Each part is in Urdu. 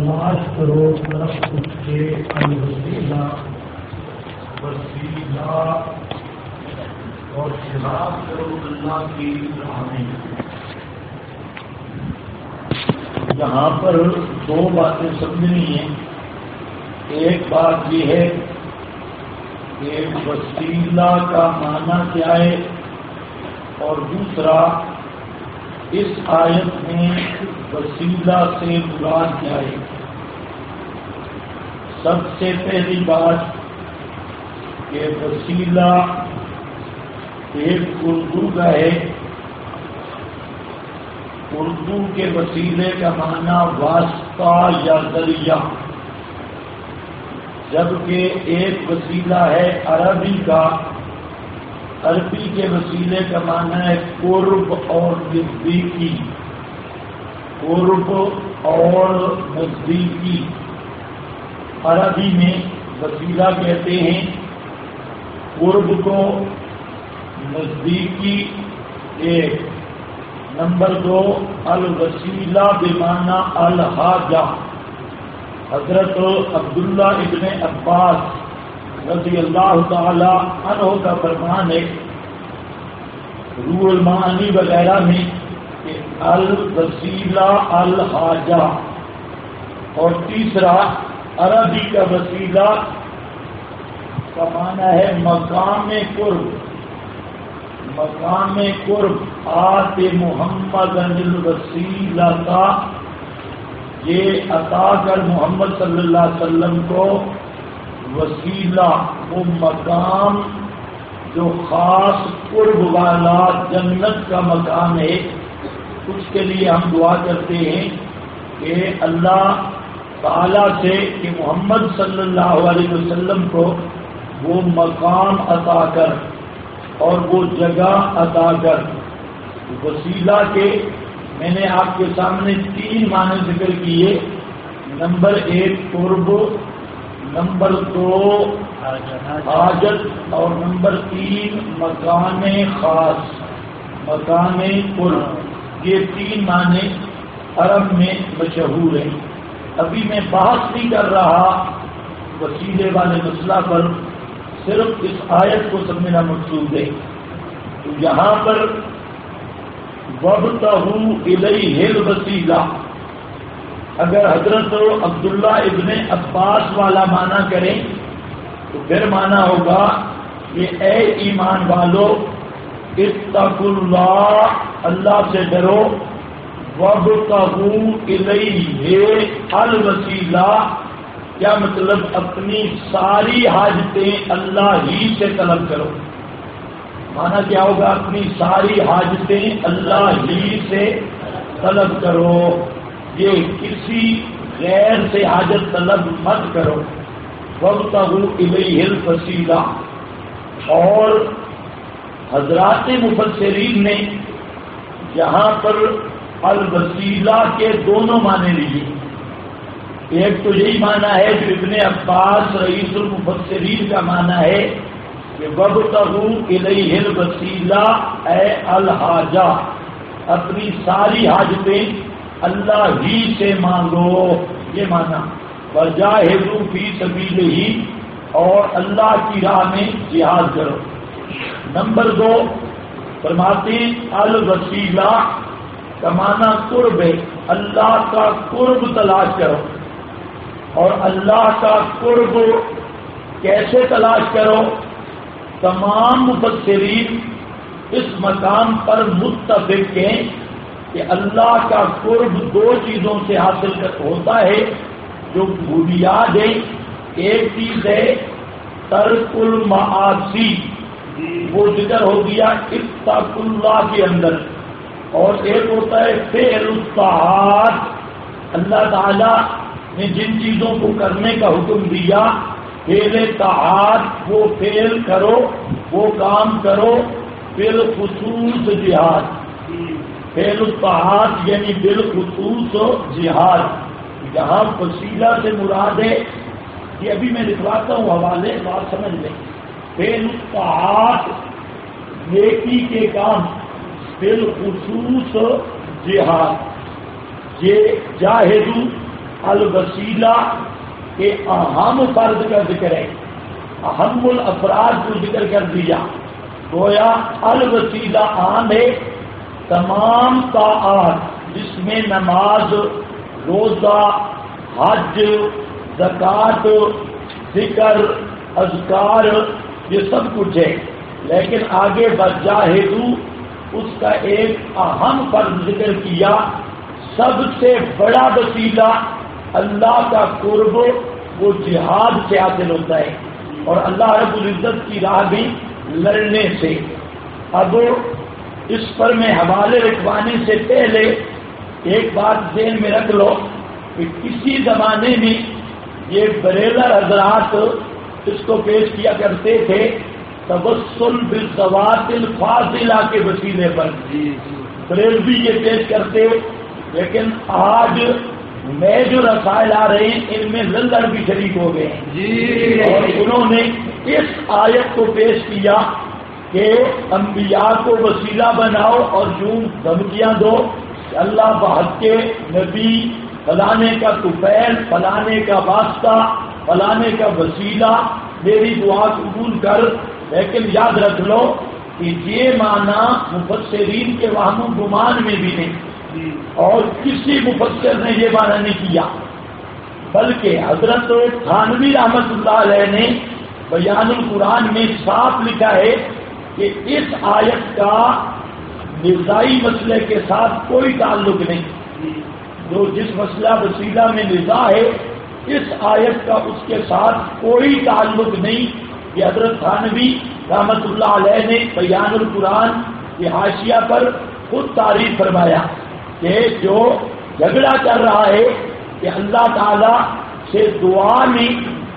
تلاش کرو طرف اس کے الوسیلہ وسیلہ اور خلاف کرو اللہ کی راہ میں۔ یہاں پر دو باتیں سمجھنی ہیں۔ ایک بات یہ ہے کہ وسیلہ کا معنی کیا ہے، اور دوسرا اس آیت میں وسیلہ سے مراد کیا ہے۔ سب سے پہلی بات کہ وسیلہ ایک اردو کا ہے۔ اردو کے وسیلے کا معنی واسطہ یا ذریعہ، جبکہ ایک وسیلہ ہے عربی کا۔ عربی کے وسیلے کا معنی ہے قرب اور نزدیکی، قرب اور نزدیکی۔ عربی میں وسیلہ کہتے ہیں قرب کو، نزدیکی ایک۔ نمبر دو، الوسیلہ بمعنی الحاجہ۔ حضرت عبداللہ ابن عباس رضی اللہ تعالی عنہ کا فرمان ہے روح المعانی وغیرہ میں کہ الوسیلہ الحاجہ۔ اور تیسرا عربی کا وسیلہ کا معنی ہے مقام قرب، مقام قرب۔ آت محمد الوسیلہ کا، یہ عطا کر محمد صلی اللہ علیہ وسلم کو وسیلہ، وہ مقام جو خاص قرب والا جنت کا مقام ہے۔ اس کے لیے ہم دعا کرتے ہیں کہ اللہ تعالیٰ سے کہ محمد صلی اللہ علیہ وسلم کو وہ مقام عطا کر اور وہ جگہ عطا کر۔ وسیلہ کے میں نے آپ کے سامنے تین معنی ذکر کیے۔ نمبر ایک قرب، نمبر دو حاجت، اور نمبر تین مکان خاص، مکان قرب۔ یہ تین معنی عرب میں مشہور ہیں۔ ابھی میں بحث نہیں کر رہا وسیلے والے مسئلہ پر، صرف اس آیت کو سمجھنا مقصود ہے۔ تو یہاں پر وَابْتَغُوا إِلَيْهِ الْوَسِيلَةَ، اگر حضرت عبداللہ ابن عباس والا معنی کریں تو پھر معنی ہوگا کہ اے ایمان والو اتقوا اللہ، اللہ سے ڈرو، وَابْتَغُوا إِلَيْهِ الْوَسِيلَةَ، کیا مطلب اپنی ساری حاجتیں اللہ ہی سے طلب کرو۔ مانا کیا ہوگا؟ اپنی ساری حاجتیں اللہ ہی سے طلب کرو، یہ کسی غیر سے حاجت طلب مت کرو۔ وَابْتَغُوا إِلَيْهِ الْوَسِيلَةَ۔ اور حضرات مفسرین نے یہاں پر الوسیلہ کے دونوں معنی لیے۔ ایک تو یہی معنی ہے جو ابن عباس رئیس المفسرین کا معنی ہے کہ وَابْتَغُوا إِلَيْهِ الْوَسِيلَةَ اے الحاجہ، اپنی ساری حاجتیں اللہ ہی سے مانگو، یہ معنی۔ وَجَاهِدُوا فِي سَبِيلِهِ، اور اللہ کی راہ میں جہاد کرو۔ نمبر دو فرماتے الوسیلہ کا معنی قرب ہے، اللہ کا قرب تلاش کرو۔ اور اللہ کا قرب کیسے تلاش کرو؟ تمام مفسرین اس مقام پر متفق ہیں کہ اللہ کا قرب دو چیزوں سے حاصل ہوتا ہے جو بنیاد ہے۔ ایک چیز ہے ترک المعاصی، وہ ذکر ہو گیا اتقوا اللہ کے اندر، اور ایک ہوتا ہے فعل الطاعات، اللہ تعالیٰ نے جن چیزوں کو کرنے کا حکم دیا، فعل طاعات، وہ فعل کرو، وہ کام کرو، بالخصوص جہاد۔ فعل الطاعات یعنی بالخصوص جہاد۔ یہاں وسیلہ سے مراد ہے، یہ ابھی میں لکھواتا ہوں حوالے، بات سمجھ لیں۔ فعل الطاعات نیکی کے کام، بالخصوص جہاد۔ یہ جاہدو الوسیلہ کے اہم فرد کا ذکر ہے، اہم الافراد کو ذکر کر دیا. گویا الوسیلہ عام ہے تمام طاعات جس میں نماز، روزہ، حج، زکوٰۃ، ذکر، اذکار، یہ سب کچھ ہے. لیکن آگے وجاہدوا اس کا ایک اہم فرض ذکر کیا. سب سے بڑا وسیلہ اللہ کا قرب وہ جہاد سے حاصل ہوتا ہے اور اللہ رب العزت کی راہ میں لڑنے سے. اب اس پر میں حوالے رکھوانے سے پہلے ایک بات ذہن میں رکھ لو کہ کسی زمانے میں یہ بریلر حضرات اس کو پیش کیا کرتے تھے توسل بالذوات الفاضلہ کے وسیلے پر. بریلوی یہ پیش کرتے، لیکن آج میں جو رسائل آ رہے ہیں ان میں لندر بھی شریک ہو گئے ہیں اور انہوں نے اس آیت کو پیش کیا کہ انبیاء کو وسیلہ بناؤ اور یوں دھمکیاں دو کہ اللہ بحق کے نبی فلانے کا طفیل، فلانے کا واسطہ، فلانے کا وسیلہ میری دعا قبول کر. لیکن یاد رکھ لو کہ یہ معنی مفسرین کے وہم و گمان میں بھی نہیں اور کسی مفسر نے یہ معنی نہیں کیا، بلکہ حضرت تھانوی رحمت اللہ علیہ نے بیان القرآن میں صاف لکھا ہے کہ اس آیت کا نزاعی مسئلے کے ساتھ کوئی تعلق نہیں. جو جس مسئلہ وسیلہ میں نزاع ہے اس آیت کا اس کے ساتھ کوئی تعلق نہیں. یہ حضرت تھانوی رحمت اللہ علیہ نے بیان القرآن کی حاشیہ پر خود تعریف فرمایا کہ جو جھگڑا کر رہا ہے کہ اللہ تعالی سے دعا میں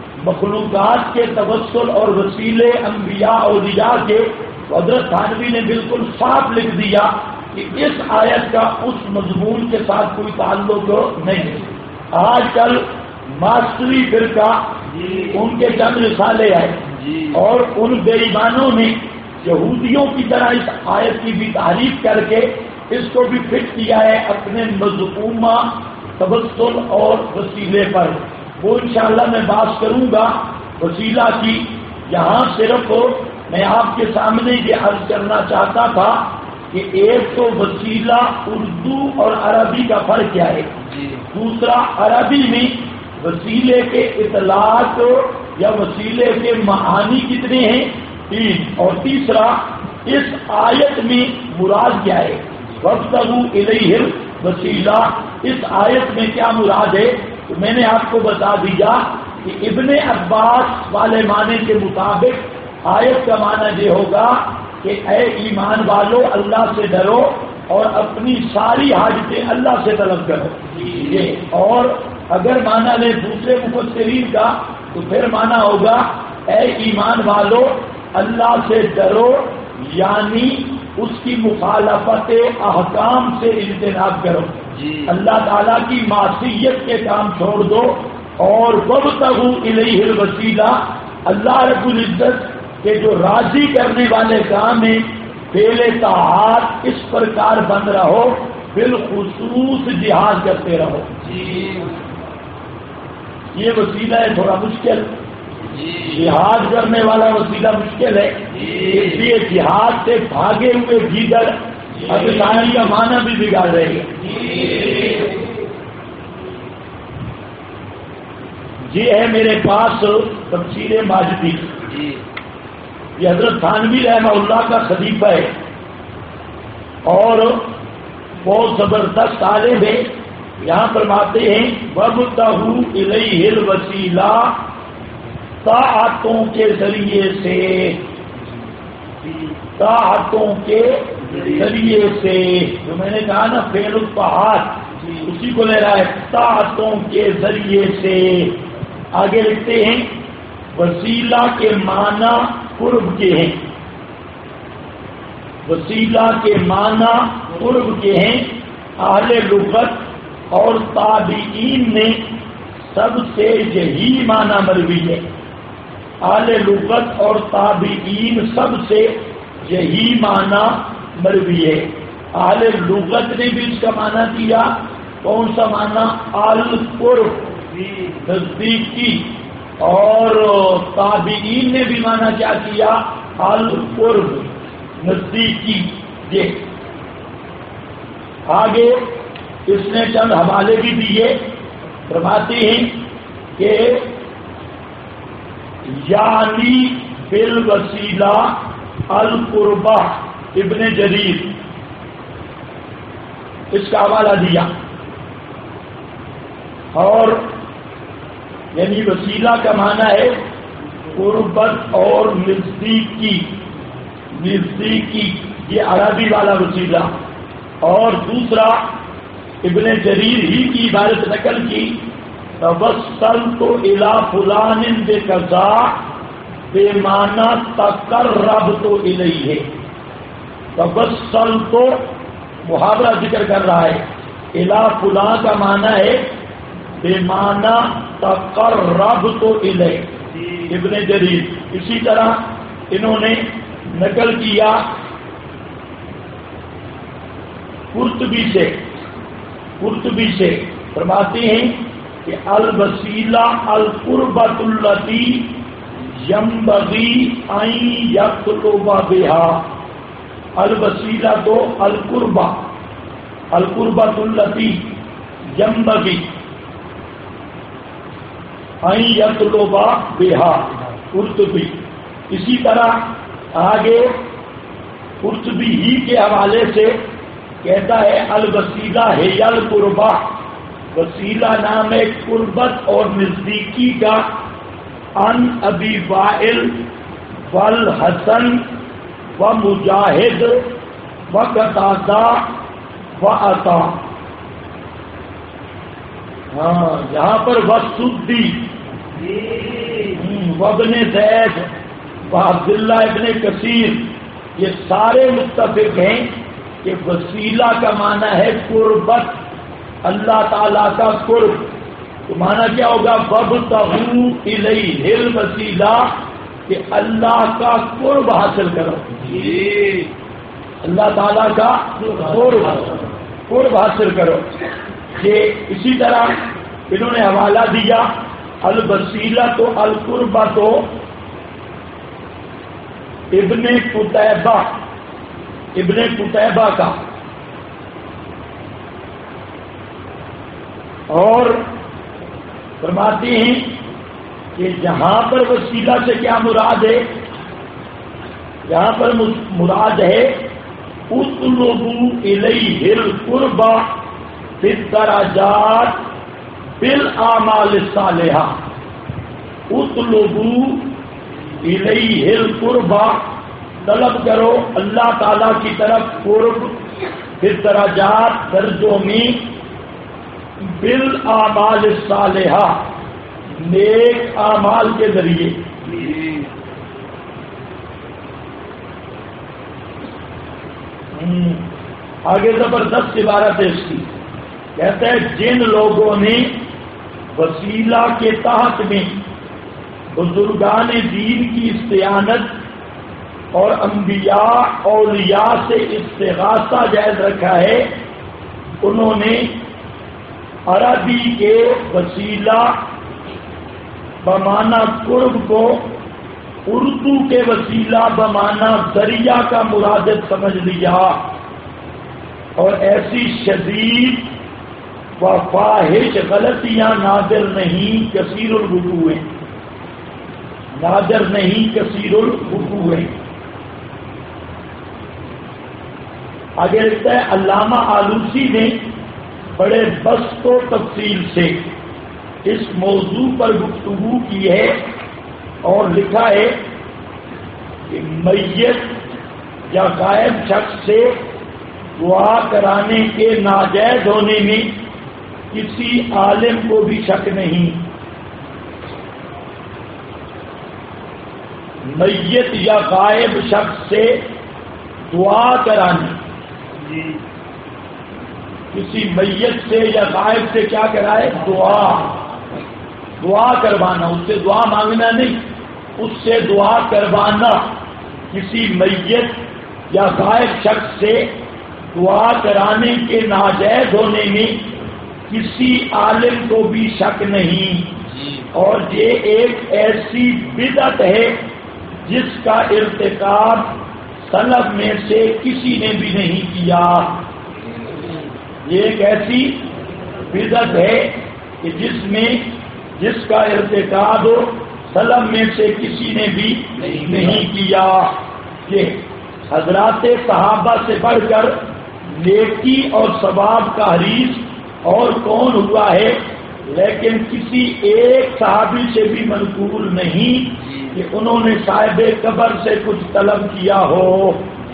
مخلوقات کے توسل اور وسیلے انبیاء اولیاء کے، حضرت تھانوی نے بالکل صاف لکھ دیا کہ اس آیت کا اس مضمون کے ساتھ کوئی تعلق نہیں. آج کل ماسٹری فرقہ ان کے چند رسالے آئے اور ان بے ایمانوں نے یہودیوں کی طرح اس آیت کی بھی تعریف کر کے اس کو بھی فٹ کیا ہے اپنے مذمومہ توسل اور وسیلے پر. وہ انشاءاللہ میں بات کروں گا وسیلہ کی. یہاں صرف میں آپ کے سامنے یہ عرض کرنا چاہتا تھا کہ ایک تو وسیلہ اردو اور عربی کا فرق کیا ہے، دوسرا عربی میں وسیلے کے اطلاق یا وسیلے کے معانی کتنے ہیں، 3، اور تیسرا اس آیت میں مراد کیا ہے. وابتغوا الیہ الوسیلہ اس آیت میں کیا مراد ہے؟ تو میں نے آپ کو بتا دیا کہ ابن عباس والے معنی کے مطابق آیت کا معنی یہ ہوگا کہ اے ایمان والو اللہ سے ڈرو اور اپنی ساری حاجتیں اللہ سے طلب کرو. یہ اور اگر معنی لے دوسرے مفسرین کا تو پھر معنی ہوگا اے ایمان والو اللہ سے ڈرو، یعنی اس کی مخالفت احکام سے اجتناب کرو. اللہ تعالیٰ کی معصیت کے کام چھوڑ دو اور وابتغوا الیہ الوسیلہ اللہ رب العزت کے جو راضی کرنے والے کام ہیں فعل طاعات اس پرکار بند رہو، بالخصوص جہاد کرتے رہو. یہ وسیلہ ہے تھوڑا مشکل، جہاد کرنے والا وسیلہ مشکل ہے، اس لیے جہاد سے بھاگے ہوئے جیگر ابتدائی کا معنی بھی بگاڑ رہے ہیں. یہ ہے میرے پاس تفسیر ماجدی. یہ حضرت تھانوی رحمہ اللہ کا خلیفہ ہے اور بہت زبردست عالم ہے. یہاں فرماتے ہیں وابتغوا الیہ الوسیلہ طاعتوں کے ذریعے سے، طاعتوں کے ذریعے سے، جو میں نے کہا نا فعل الطاعات اسی کو لے رہا ہے، طاعتوں کے ذریعے سے. آگے لکھتے ہیں وسیلہ کے معنی قرب کے ہیں، وسیلہ کے معنی قرب کے ہیں. اہل لغت اور تابعین نے سب سے یہی معنی مروی ہے. اہل لغت اور تابعین سب سے یہی معنی مروی ہے. اہل لغت نے بھی اس کا معنی دیا کون سا معنی؟ القرب، نزدیکی. اور تابعین نے بھی معنی کیا کیا؟ القرب، نزدیکی. یہ آگے اس نے چند حوالے بھی دیے. فرماتے ہیں کہ یعنی بالوسیلہ القربہ، ابن جریر اس کا حوالہ دیا. اور یعنی وسیلہ کا معنی ہے قربت اور نزدیکی، نزدیکی، یہ عربی والا وسیلہ. اور دوسرا ابن جریر ہی کی عبارت نقل کی، توسلت الی فلان بکذا بمعنی تقربت الیہ. توسلت محاورہ ذکر کر رہا ہے، الی فلان کا معنی ہے بمعنی تقربت الیہ، ابن جریر. اسی طرح انہوں نے نقل کیا قرطبی سے فرماتے ہیں کہ الوسیلہ القربۃ التی ینبغی ان یطلب بہا. الوسیلہ تو القربہ، القربۃ التی ینبغی ان یطلب بہا، قرطبی. اسی طرح آگے قرطبی ہی کے حوالے سے کہتا ہے الوسیلہ ہے القربہ، وسیلہ نام ہے قربت اور نزدیکی کا. ان ابی وائل والحسن و مجاہد و قتادہ و عطا. ہاں یہاں پر وسدی وابن زید و عبداللہ ابن کثیر یہ سارے متفق ہیں کہ وسیلہ کا معنی ہے قربت، اللہ تعالیٰ کا قرب. تو معنی کیا ہوگا؟ وابتغوا الیہ الوسیلہ، کہ اللہ کا قرب حاصل کرو. اللہ تعالیٰ کا قرب حاصل کرو. یہ اسی طرح انہوں نے حوالہ دیا الوسیلہ تو القربہ تو ابن قتیبہ کا. اور فرماتے ہیں کہ جہاں پر وسیلہ سے کیا مراد ہے؟ یہاں پر مراد ہے اطلبوا الیہ القربہ فی الدرجات بالاعمال الصالحہ. اطلبوا الیہ القربہ، طلب کرو اللہ تعالیٰ کی طرف قرب، پھر درجات درجوں میں، بالاعمال الصالحہ نیک اعمال کے ذریعے. آگے زبردست عبارت ہے اس کی. کہتا ہے جن لوگوں نے وسیلہ کے تحت میں بزرگان دین کی استعانت اور انبیاء اولیاء سے استغاثہ جائز رکھا ہے، انہوں نے عربی کے وسیلہ بمعنی قرب کو اردو کے وسیلہ بمعنی ذریعہ کا مرادف سمجھ لیا، اور ایسی شدید و فاحش غلطیاں نادر نہیں کثیر الوقوع ہیں، نادر نہیں کثیر الوقوع ہیں. آگے لکھتا ہے علامہ آلوسی نے بڑے بسط و تفصیل سے اس موضوع پر گفتگو کی ہے اور لکھا ہے کہ میت یا غائب شخص سے دعا کرانے کے ناجائز ہونے میں کسی عالم کو بھی شک نہیں. میت یا غائب شخص سے دعا کرانی، کسی میت سے یا غائب سے کیا کرائے؟ دعا کروانا، اس سے دعا مانگنا نہیں، اس سے دعا کروانا. کسی میت یا غائب شخص سے دعا کرانے کے ناجائز ہونے میں کسی عالم کو بھی شک نہیں، اور یہ ایک ایسی بدعت ہے جس کا ارتکاب سلف میں سے کسی نے بھی نہیں کیا۔ یہ ایک ایسی بدعت ہے کہ جس کا ارتکاب سلف میں سے کسی نے بھی نہیں کیا۔ کہ حضرات صحابہ سے بڑھ کر نیکی اور ثواب کا حریص اور کون ہوا ہے، لیکن کسی ایک صحابی سے بھی منقول نہیں کہ انہوں نے صاحب قبر سے کچھ طلب کیا ہو۔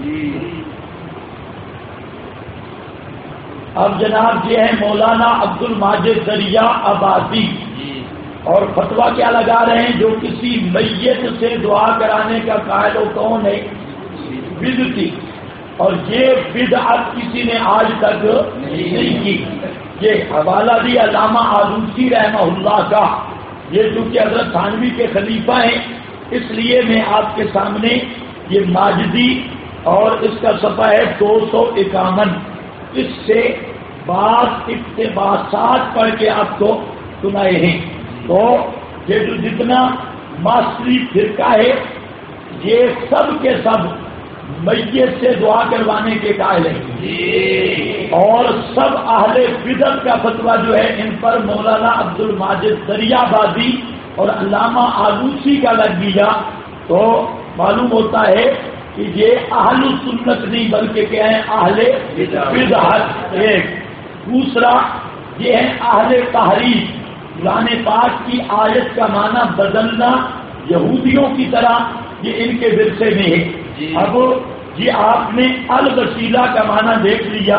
اب جناب یہ ہے مولانا عبد الماجد دریا آبادی، اور فتویٰ کیا لگا رہے ہیں؟ جو کسی میت سے دعا کرانے کا قائل و کون ہے؟ بدعتی، اور یہ بدعت کسی نے آج تک نہیں کی۔ یہ حوالہ بھی علامہ آلوسی رحمہ اللہ کا، یہ چونکہ حضرت تھانوی کے خلیفہ ہیں، اس لیے میں آپ کے سامنے یہ ماجدی اور اس کا صفحہ ہے 251، اس سے بعض اقتباسات پڑھ کے آپ کو سنائے ہیں۔ تو یہ جو جتنا معاشری فرقہ ہے یہ سب کے سب میت سے دعا کروانے کے قائل ہیں، اور سب اہل بدعت کا فتویٰ جو ہے ان پر مولانا عبد الماجد دریا آبادی اور علامہ آلوسی کا لگ گیا، تو معلوم ہوتا ہے کہ یہ اہل سنت نہیں بلکہ کیا ہے؟ اہل بدعت۔ ایک دوسرا یہ ہے اہل تحریف، قرآن پاک کی آیت کا معنی بدلنا یہودیوں کی طرح، یہ ان کے ورثے میں ہے۔ اب یہ آپ نے الوسیلہ کا معنی دیکھ لیا،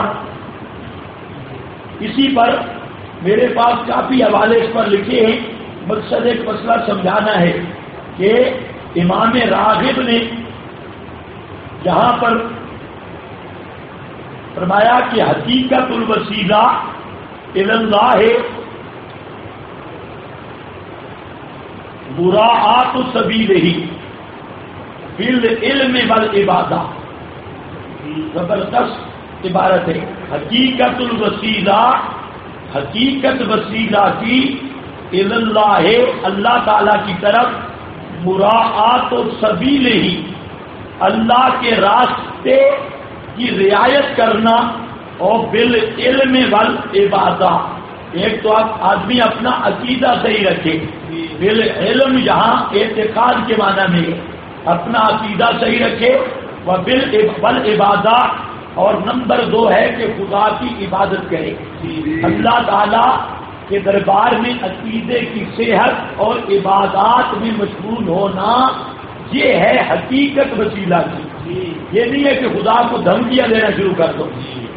اسی پر میرے پاس کافی حوالے اس پر لکھے ہیں۔ مقصد ایک مسئلہ سمجھانا ہے کہ امام راغب نے یہاں پر فرمایا کہ حقیقت الوسیلہ اللہ مراعات سبیلہ بالعلم والعبادہ، زبردست عبارت ہے۔ حقیقت الوسیلہ، حقیقت وسیلہ کی اللہ، اللہ تعالی کی طرف، مراعات سبیلہ، اللہ کے راستے کی رعایت کرنا، اور بالعلم والعبادہ، ایک تو آپ آدمی اپنا عقیدہ صحیح رکھے، بالعلم یہاں اعتقاد کے معنی میں اپنا عقیدہ صحیح رکھے، والعبادہ، اور نمبر 2 ہے کہ خدا کی عبادت کرے۔ اللہ تعالی کے دربار میں عقیدے کی صحت اور عبادات میں مشغول ہونا، یہ ہے حقیقت وسیلہ کی۔ یہ نہیں ہے کہ خدا کو دھمکیاں دینا شروع کر دو،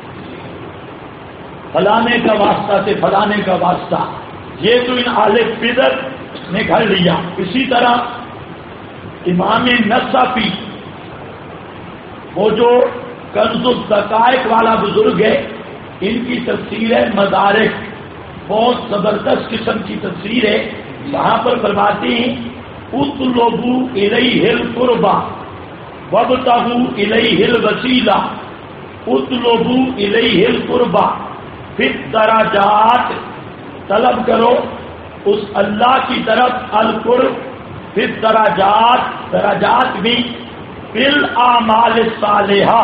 فلانے کا واسطہ سے فلانے کا واسطہ، یہ تو ان اہل بدعت نے گھڑ لیا۔ اسی طرح امام نصفی، وہ جو کنز الدقائق والا بزرگ ہے، ان کی تفسیر ہے مدارک، بہت زبردست قسم کی تفسیر ہے۔ وہاں پر فرماتے ہیں اطلبوا الیہ القربى وابتغوا الیہ الوسیلہ، اطلبوا الیہ القربى، فی الدرجات، طلب کرو اس اللہ کی طرف القرب، فی الدرجات، درجات بھی، بالاعمال الصالحہ،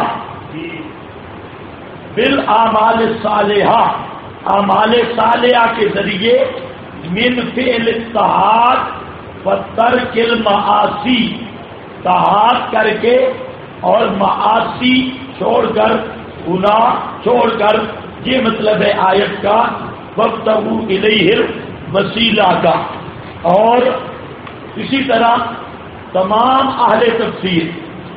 بالاعمال الصالحہ، اعمال صالحہ کے ذریعے، من فعل الطاعات و ترک المعاصی، طاعات کر کے اور معاصی چھوڑ کر، گناہ چھوڑ کر، یہ مطلب ہے آیت کا وابتغوا الیہ الوسیلہ کا۔ اور اسی طرح تمام اہل تفسیر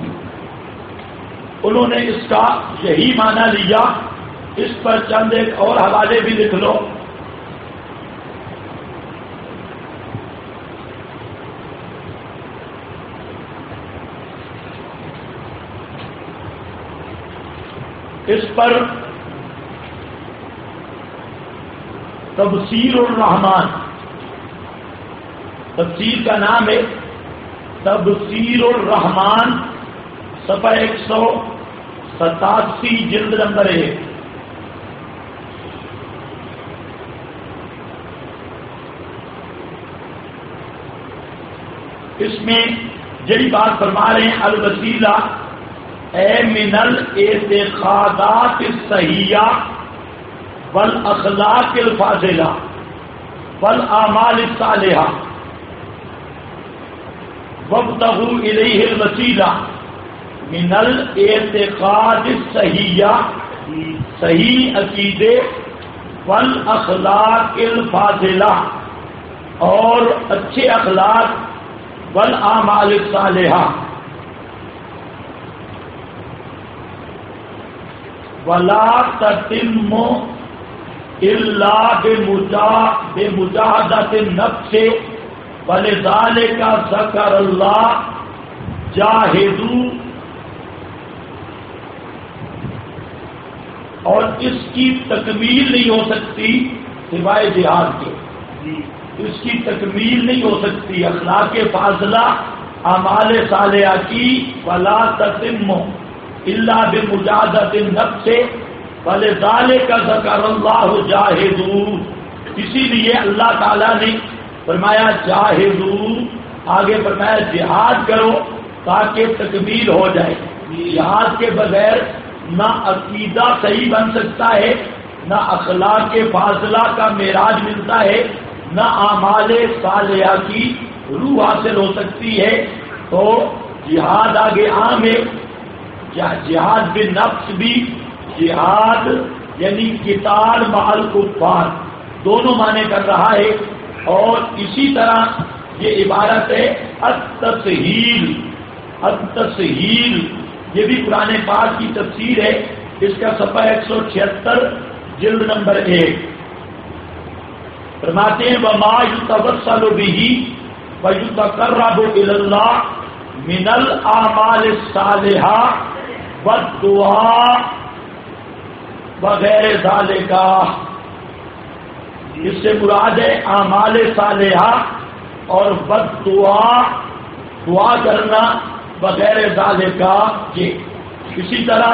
انہوں نے اس کا یہی معنی لیا۔ اس پر چند ایک اور حوالے بھی لکھ لو۔ اس پر تفسیر الرحمان، تفسیر کا نام ہے تفسیر الرحمان، صفحہ 187، جلد نمبر 1۔ اس میں جڑی بات فرما رہے ہیں الوسیلہ اے من الاعتقادات الصحیحہ والاخلاق الفاضلہ والاعمال الصالحہ وابتغوا الیہ الوسیلہ من الاعتقاد الصحیحہ صحیح عقیدے والاخلاق الفاضلہ اور اچھے اخلاق والاعمال الصالحہ ولا تتم الا بمجاہدۃ النفس ولذلک ذکر اللہ جاہدوا، اور اس کی تکمیل نہیں ہو سکتی سوائے جہاد کے، اس کی تکمیل نہیں ہو سکتی اخلاق فاضلہ اعمال صالحہ کی ولا تتم الا بمجاہدۃ النفس ولذلک ذکر اللہ جاہدوا، اسی لیے اللہ تعالیٰ نے فرمایا جاہدوا، آگے فرمایا جہاد کرو تاکہ تکمیل ہو جائے۔ جہاد کے بغیر نہ عقیدہ صحیح بن سکتا ہے، نہ اخلاق فاضلہ کا معراج ملتا ہے، نہ اعمال صالحہ کی روح حاصل ہو سکتی ہے۔ تو جہاد آگے عام ہے، جہاد بالنفس بھی، جہاد یعنی قتال مع الکفار دونوں معنی کر رہا ہے۔ اور اسی طرح یہ عبارت ہے التسہیل، التسہیل یہ بھی قرآن پاک کی تفسیر ہے، اس کا صفحہ 176 جلد نمبر 1 فرماتے ہیں وما يتوسل به ويتقرب الى الله من الاعمال الصالحة والدعاء وغیر ذالک، اس سے مراد ہے اعمال صالحہ اور بددعا، دعا کرنا وغیر ذالک یہ۔ اسی طرح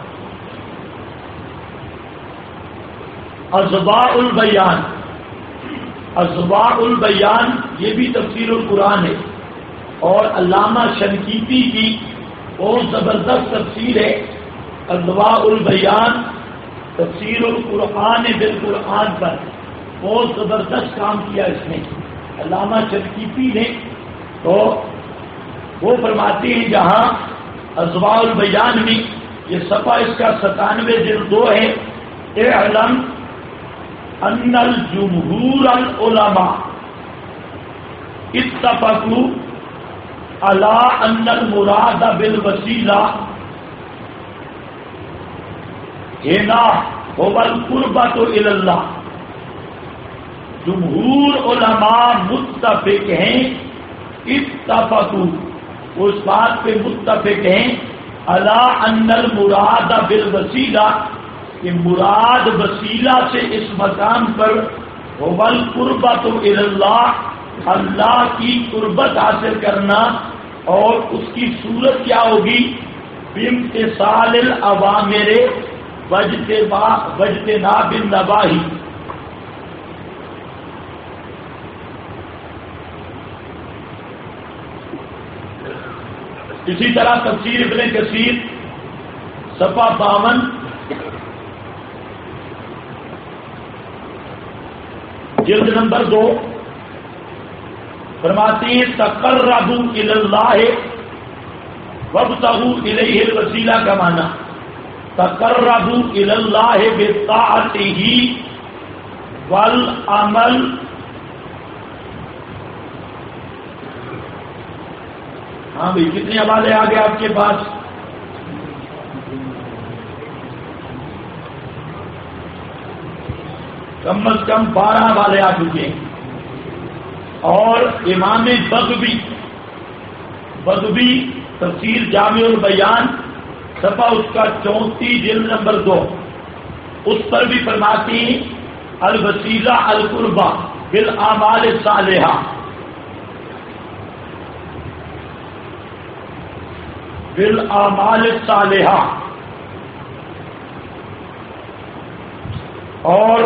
اضواء البیان، اضواء البیان یہ بھی تفسیر القرآن ہے، اور علامہ شنقیطی کی بہت زبردست تفسیر ہے اضواء البیان، تفسیر القرآن بالقرآن پر بہت زبردست کام کیا اس نے علامہ شنقیطی نے۔ تو وہ فرماتے ہیں جہاں اضواء البیان میں یہ صفحہ اس کا 97 جلد 2 ہے، اعلم ان الجمہور العلماء اتفقوا علی ان المراد بالوسیلہ ہنا هو القربۃ الی اللہ، جمہور علماء متفق ہیں، اتفقوا اس بات پہ متفق ہیں علی ان المراد بالوسیلہ کہ مراد وسیلہ سے اس مقام پر هو القربۃ الی اللہ، اللہ کی قربت حاصل کرنا، اور اس کی صورت کیا ہوگی بامتثال الاوامر واجتناب النواہی۔ اسی طرح تفسیر ابن کثیر صفحہ 52 جلد نمبر 2 فرماتے ہیں تقربوا الی اللہ وابتغوا الیہ الوسیلہ کا معنی تقربوا الی اللہ بطاعتہ والعمل، ہاں بھائی کتنے حوالے آ گئے آپ کے پاس؟ کم از کم 12 حوالے آ چکے ہیں۔ اور امام بغوی تفسیر جامع البیان صفحہ اس کا 34 جلد نمبر 2 اس پر بھی فرماتی ہیں الوسیلہ القربہ بالاعمال الصالحہ، بالاعمال الصالحہ، اور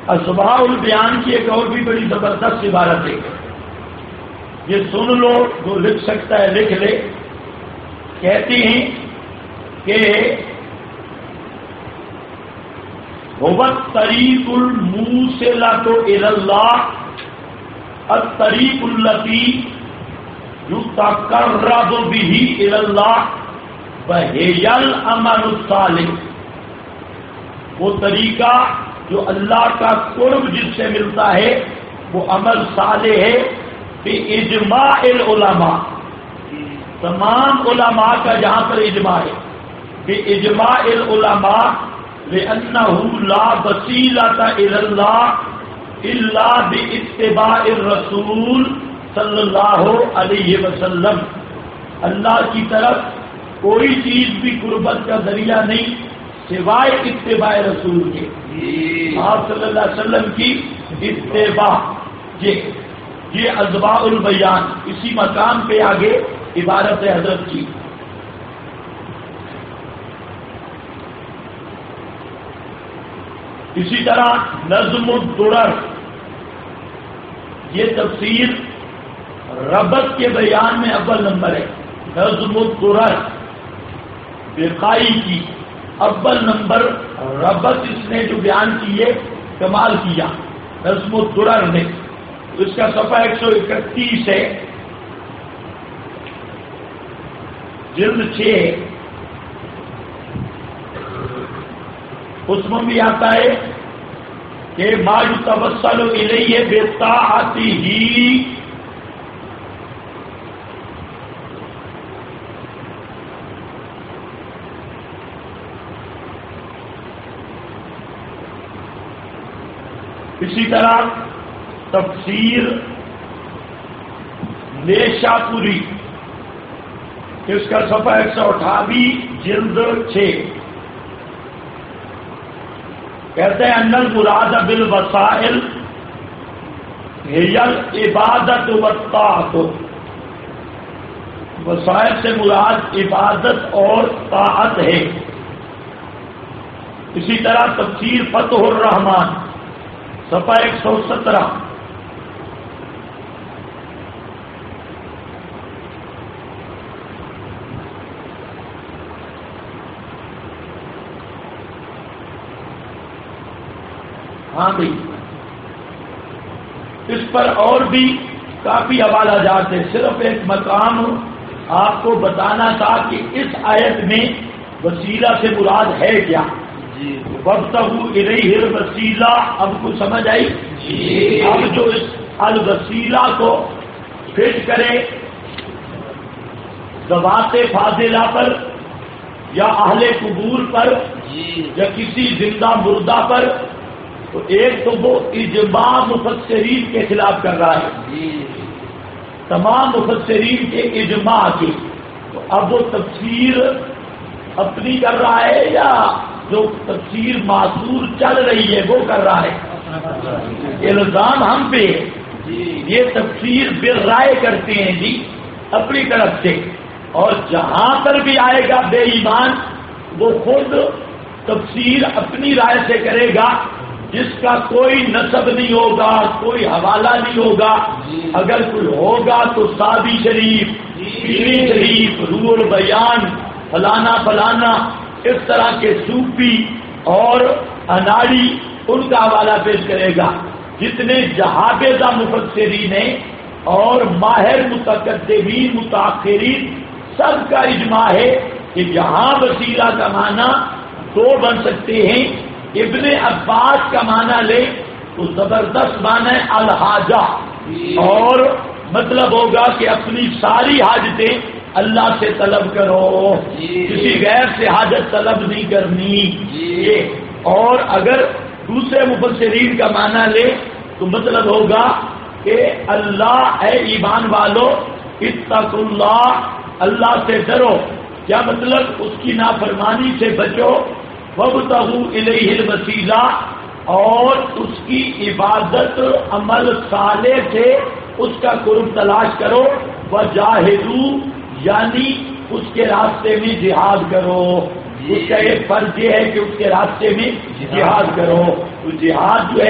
اسباع البیان کی ایک اور بھی بڑی زبردست عبارت ہے، یہ سن لو، جو لکھ سکتا ہے لکھ لے. کہتی ہیں کہ هو الطریق الموصلۃ الی اللہ الطریق التی یتقرب بہ الی اللہ وہی العمل الصالح. وہ طریقہ جو اللہ کا قرب جس سے ملتا ہے وہ عمل صالح ہے. باجماع العلماء، تمام علماء کا جہاں پر اجماع ہے، باجماع العلماء، لأنه لا وسیلۃ الی اللہ الا باتباع الرسول صلی اللہ علیہ وسلم. اللہ کی طرف کوئی چیز بھی قربت کا ذریعہ نہیں سوائے اتباع رسول کے. آپ صلی اللہ علیہ وسلم کی اتباع، یہ ازواء البیان. اسی مقام پہ آگے عبارت حضرت کی. اسی طرح نظم الدرر، یہ تفسیر ربط کے بیان میں اول نمبر ہے. نظم الدرر بقائی کی اول نمبر، ربط اس نے جو بیان کیے کمال کیا نظم الدرر نے. اس کا صفحہ 131 ہے، جلد 6. اس میں بھی آتا ہے کہ ما یتوسل الیہ بطاعتہ، اسی طرح تفسیر نیشاپوری، اس کا صفحہ 128 جلد 6. کہتے ہیں ان المراد بالوسائل ہی العبادت والطاعت. وسائل سے مراد عبادت اور طاعت ہے. اسی طرح تفسیر فتح الرحمان صفحہ 117. ہاں بھائی، اس پر اور بھی کافی حوالہ جات ہے. صرف ایک مقام آپ کو بتانا تھا کہ اس آیت میں وسیلہ سے مراد ہے کیا. وابتغوا الیہ الوسیلہ، اب کو سمجھ آئی؟ اب جو اس الوسیلہ کو فٹ کرے ذوات فاضلہ پر یا اہل قبور پر یا کسی زندہ مردہ پر، تو ایک تو وہ اجماع مفسرین کے خلاف کر رہا ہے، تمام مفسرین کے اجماع کی. تو اب وہ تفسیر اپنی کر رہا ہے یا جو تفسیر معصور چل رہی ہے وہ کر رہا ہے؟ الزام ہم پہ ہے. یہ تفسیر بالرائے کرتے ہیں جی اپنی طرف سے، اور جہاں پر بھی آئے گا بے ایمان وہ خود تفسیر اپنی رائے سے کرے گا، جس کا کوئی نسب نہیں ہوگا، کوئی حوالہ نہیں ہوگا. اگر کوئی ہوگا تو سادی شریف، پیری شریف، روح البیان، فلانا فلانا، اس طرح کے صوفی اور اناڑی، ان کا حوالہ پیش کرے گا. جتنے جہابذہ مفسرین ہیں اور ماہر متقدمین متاخرین، سب کا اجماع ہے کہ جہاں وسیلہ کا معنی دو بن سکتے ہیں. ابن عباس کا معنی لے تو زبردست معنی ہے الحاجہ، اور مطلب ہوگا کہ اپنی ساری حاجتیں اللہ سے طلب کرو، کسی غیر سے حاجت طلب نہیں کرنی. اور اگر دوسرے مفسرین کا معنی لے تو مطلب ہوگا کہ اللہ، اے ایمان والو، اتقوا اللہ، اللہ سے ڈرو. کیا مطلب؟ اس کی نافرمانی سے بچو. وابتغوا الیہ الوسیلہ، اور اس کی عبادت عمل صالح سے اس کا قرب تلاش کرو. وجاہدوا، یعنی اس کے راستے میں جہاد کرو. اس کا ایک فرض یہ ہے کہ اس کے راستے میں جہاد کرو. تو جہاد جو ہے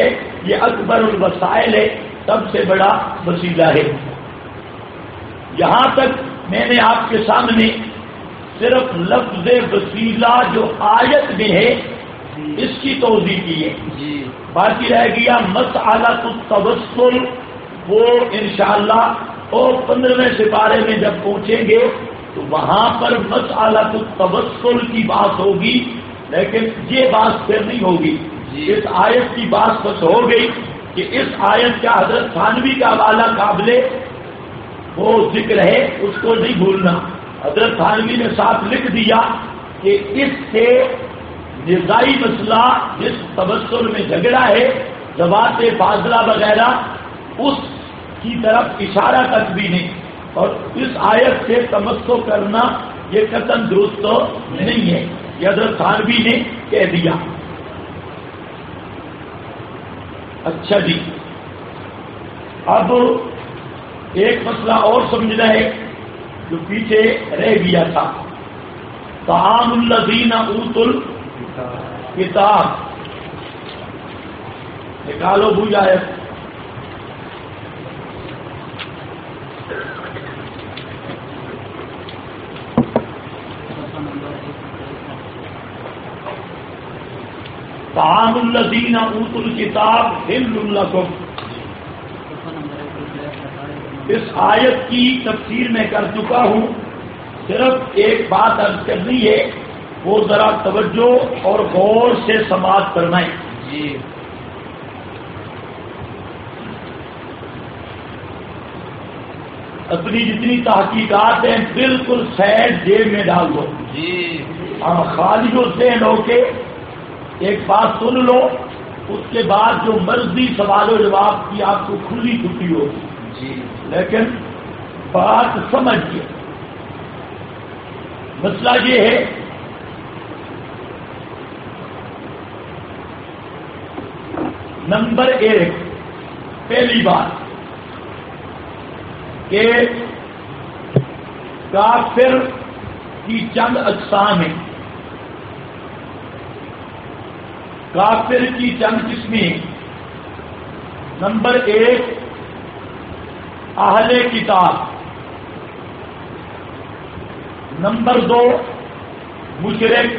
یہ اکبر الوسائل ہے، سب سے بڑا وسیلہ ہے۔ یہاں تک میں نے آپ کے سامنے صرف لفظ وسیلہ جو آیت میں ہے اس کی توضیح کی ہے، باقی رہ گیا مسئلۃ التوسل، وہ انشاءاللہ اور 15ویں سپارے میں جب پہنچیں گے تو وہاں پر مسئلۃ التوسل کی بات ہوگی، لیکن یہ بات پھر نہیں ہوگی۔ اس آیت کی بات بس ہو گئی کہ اس آیت کا حضرت تھانوی کا حوالہ قابل وہ ذکر ہے، اس کو نہیں بھولنا۔ حضرت تھانوی نے ساتھ لکھ دیا کہ اس سے نزاعی مسئلہ جس تبسل میں جھگڑا ہے، ذوات فاضلہ وغیرہ، اس کی طرف اشارہ تک بھی نہیں، اور اس آیت سے تمسک کرنا یہ قطعاً درست نہیں ہے، یہ حضرت تھانوی نے کہہ دیا۔ اچھا جی، اب ایک مسئلہ اور سمجھنا ہے جو پیچھے رہ گیا تھا، طعام الذین اوتوا الکتاب، نکالو بجائے طعام الذین اوتوا الکتاب حل لکم۔ اس آیت کی تفسیر میں کر چکا ہوں، صرف ایک بات عرض کرنی ہے، وہ ذرا توجہ اور غور سے سماعت فرمائیں۔ اپنی جتنی تحقیقات ہیں بالکل سیٹ جیب میں ڈال دو، خالی ذہن ہو کے ایک بات سن لو، اس کے بعد جو مرضی سوال و جواب کی آپ کو کھلی چھٹی ہوگی، لیکن بات سمجھیے۔ مسئلہ یہ ہے نمبر 1، پہلی بات کہ کافر کی چند اقسام ہیں، کافر کی چند قسمیں۔ نمبر 1 اہل کتاب، نمبر 2 مشرک،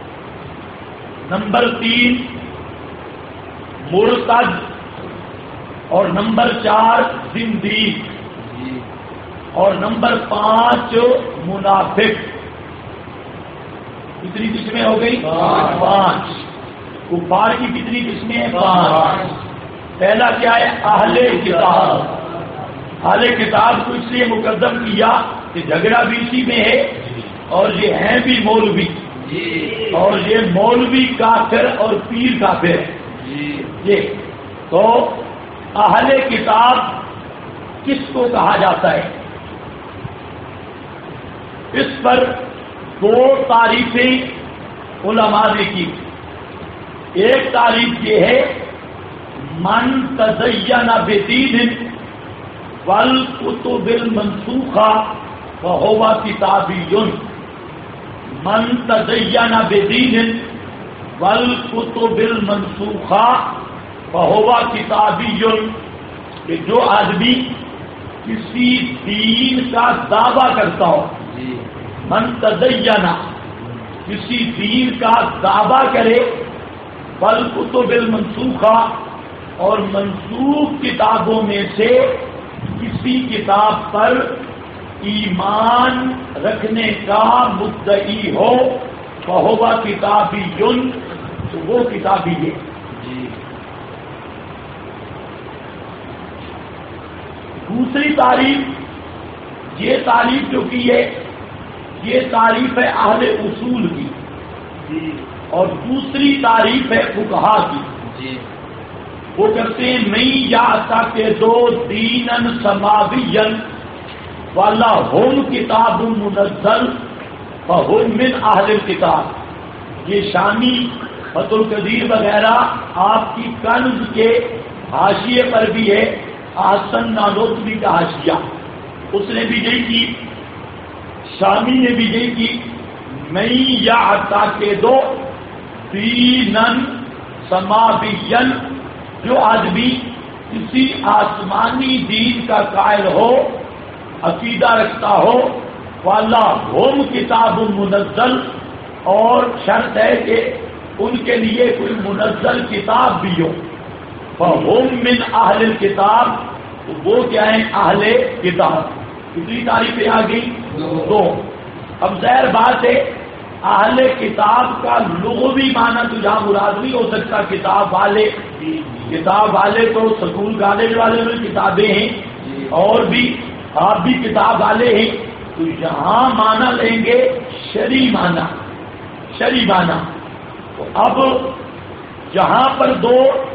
نمبر 3 مرتد، اور نمبر 4 زندیق، اور نمبر 5 منافق۔ کتنی قسمیں ہو گئی؟ 5۔ کفار کی کتنی قسمیں ہیں؟ 5۔ پہلا کیا ہے؟ اہل کتاب۔ اہل کتاب کو اس لیے مقدم کیا کہ جھگڑا بھی اسی میں ہے، اور یہ ہیں بھی مولوی، اور یہ مولوی کافر اور پیر کافر ہے۔ یہ تو اہل کتاب کس کو کہا جاتا ہے؟ اس پر 2 تعریفیں علماء نے کی۔ ایک تعریف یہ ہے من تزین بدین والکتب المنسوخہ فہو کتابی، من تزین بدین والکتب المنسوخہ فہو کتابی، کہ جو آدمی کسی دین کا دعویٰ کرتا ہو، من تزین کسی دین کا دعویٰ کرے، والکتب المنسوخہ اور منسوخ کتابوں میں سے کسی کتاب پر ایمان رکھنے کا مدعی ہو، فہو کتابی، تو وہ کتابی ہے۔ دوسری تعریف، یہ تعریف جو کی ہے یہ تعریف ہے اہل اصول کی، اور دوسری تعریف ہے فقہا کی۔ وہ کہتے ہیں میں یا کے 2 دینن سماوین والا ہوم کتاب منزل فہم من اہل کتاب۔ یہ شامی فتح القدیر وغیرہ آپ کی کنز کے حاشیے پر بھی ہے، احسن نانوتوی کا حاشیہ، اس نے بھی یہی کی، شامی نے بھی یہی کی، میں یا کے 2 دینن سماوین جو آدمی کسی آسمانی دین کا قائل ہو، عقیدہ رکھتا ہو، والا ہوم کتاب منزل، اور شرط ہے کہ ان کے لیے کوئی منزل کتاب بھی ہو، فَهُمْ مِنْ أَهْلِ الْكِتاب، تو وہ کیا ہیں؟ اہل کتاب۔ کتنی تعریفیں آ گئی؟ دو۔ اب ظاہر بات ہے اہل کتاب کا لغوی معنی تو جہاں مراد نہیں ہو سکتا کتاب والے، کتاب والے تو سکول کالج والے میں کتابیں ہیں، اور بھی آپ بھی کتاب والے ہیں، تو یہاں معنی لیں گے شرعی معنی، شرعی معنی۔ تو اب جہاں پر دو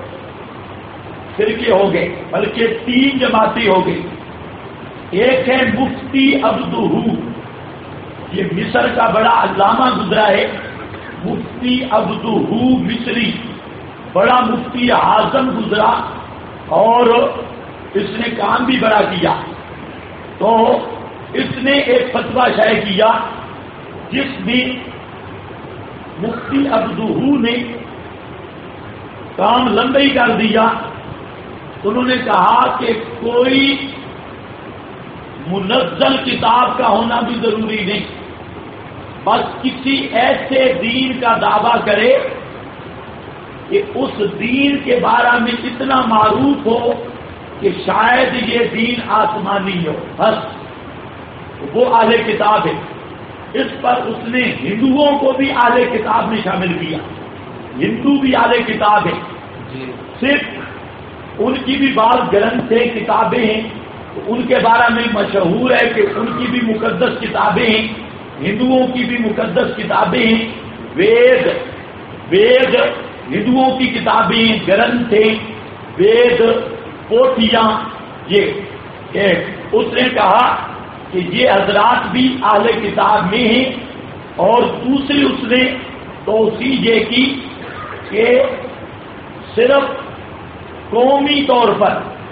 فرقے ہو گئے، بلکہ تین جماعتیں ہو گئی۔ ایک ہے مفتی عبدہ، یہ مصر کا بڑا علامہ گزرا ہے، مفتی عبدہ مصری، بڑا مفتی اعظم گزرا، اور اس نے کام بھی بڑا کیا۔ تو اس نے ایک فتویٰ شائع کیا جس میں مفتی عبدہ نے کام لمبی کر دیا۔ انہوں نے کہا کہ کوئی منزل کتاب کا ہونا بھی ضروری نہیں، بس کسی ایسے دین کا دعویٰ کرے کہ اس دین کے بارے میں اتنا معروف ہو کہ شاید یہ دین آسمانی ہو، بس وہ اہل کتاب ہے۔ اس پر اس نے ہندوؤں کو بھی اہل کتاب میں شامل کیا، ہندو بھی اہل کتاب ہے، صرف ان کی بھی بعض گرنتھ ہیں، کتابیں ہیں، ان کے بارے میں مشہور ہے کہ ان کی بھی مقدس کتابیں ہیں، ہندوؤں کی بھی مقدس کتابیں ہیں، وید ہندوؤں کی کتابیں ہیں، گرنتھ ہیں، وید پوتھیاں، یہ اس نے کہا کہ یہ حضرات بھی اہل کتاب میں ہیں۔ اور دوسری اس نے توسیع یہ کی کہ صرف قومی طور پر،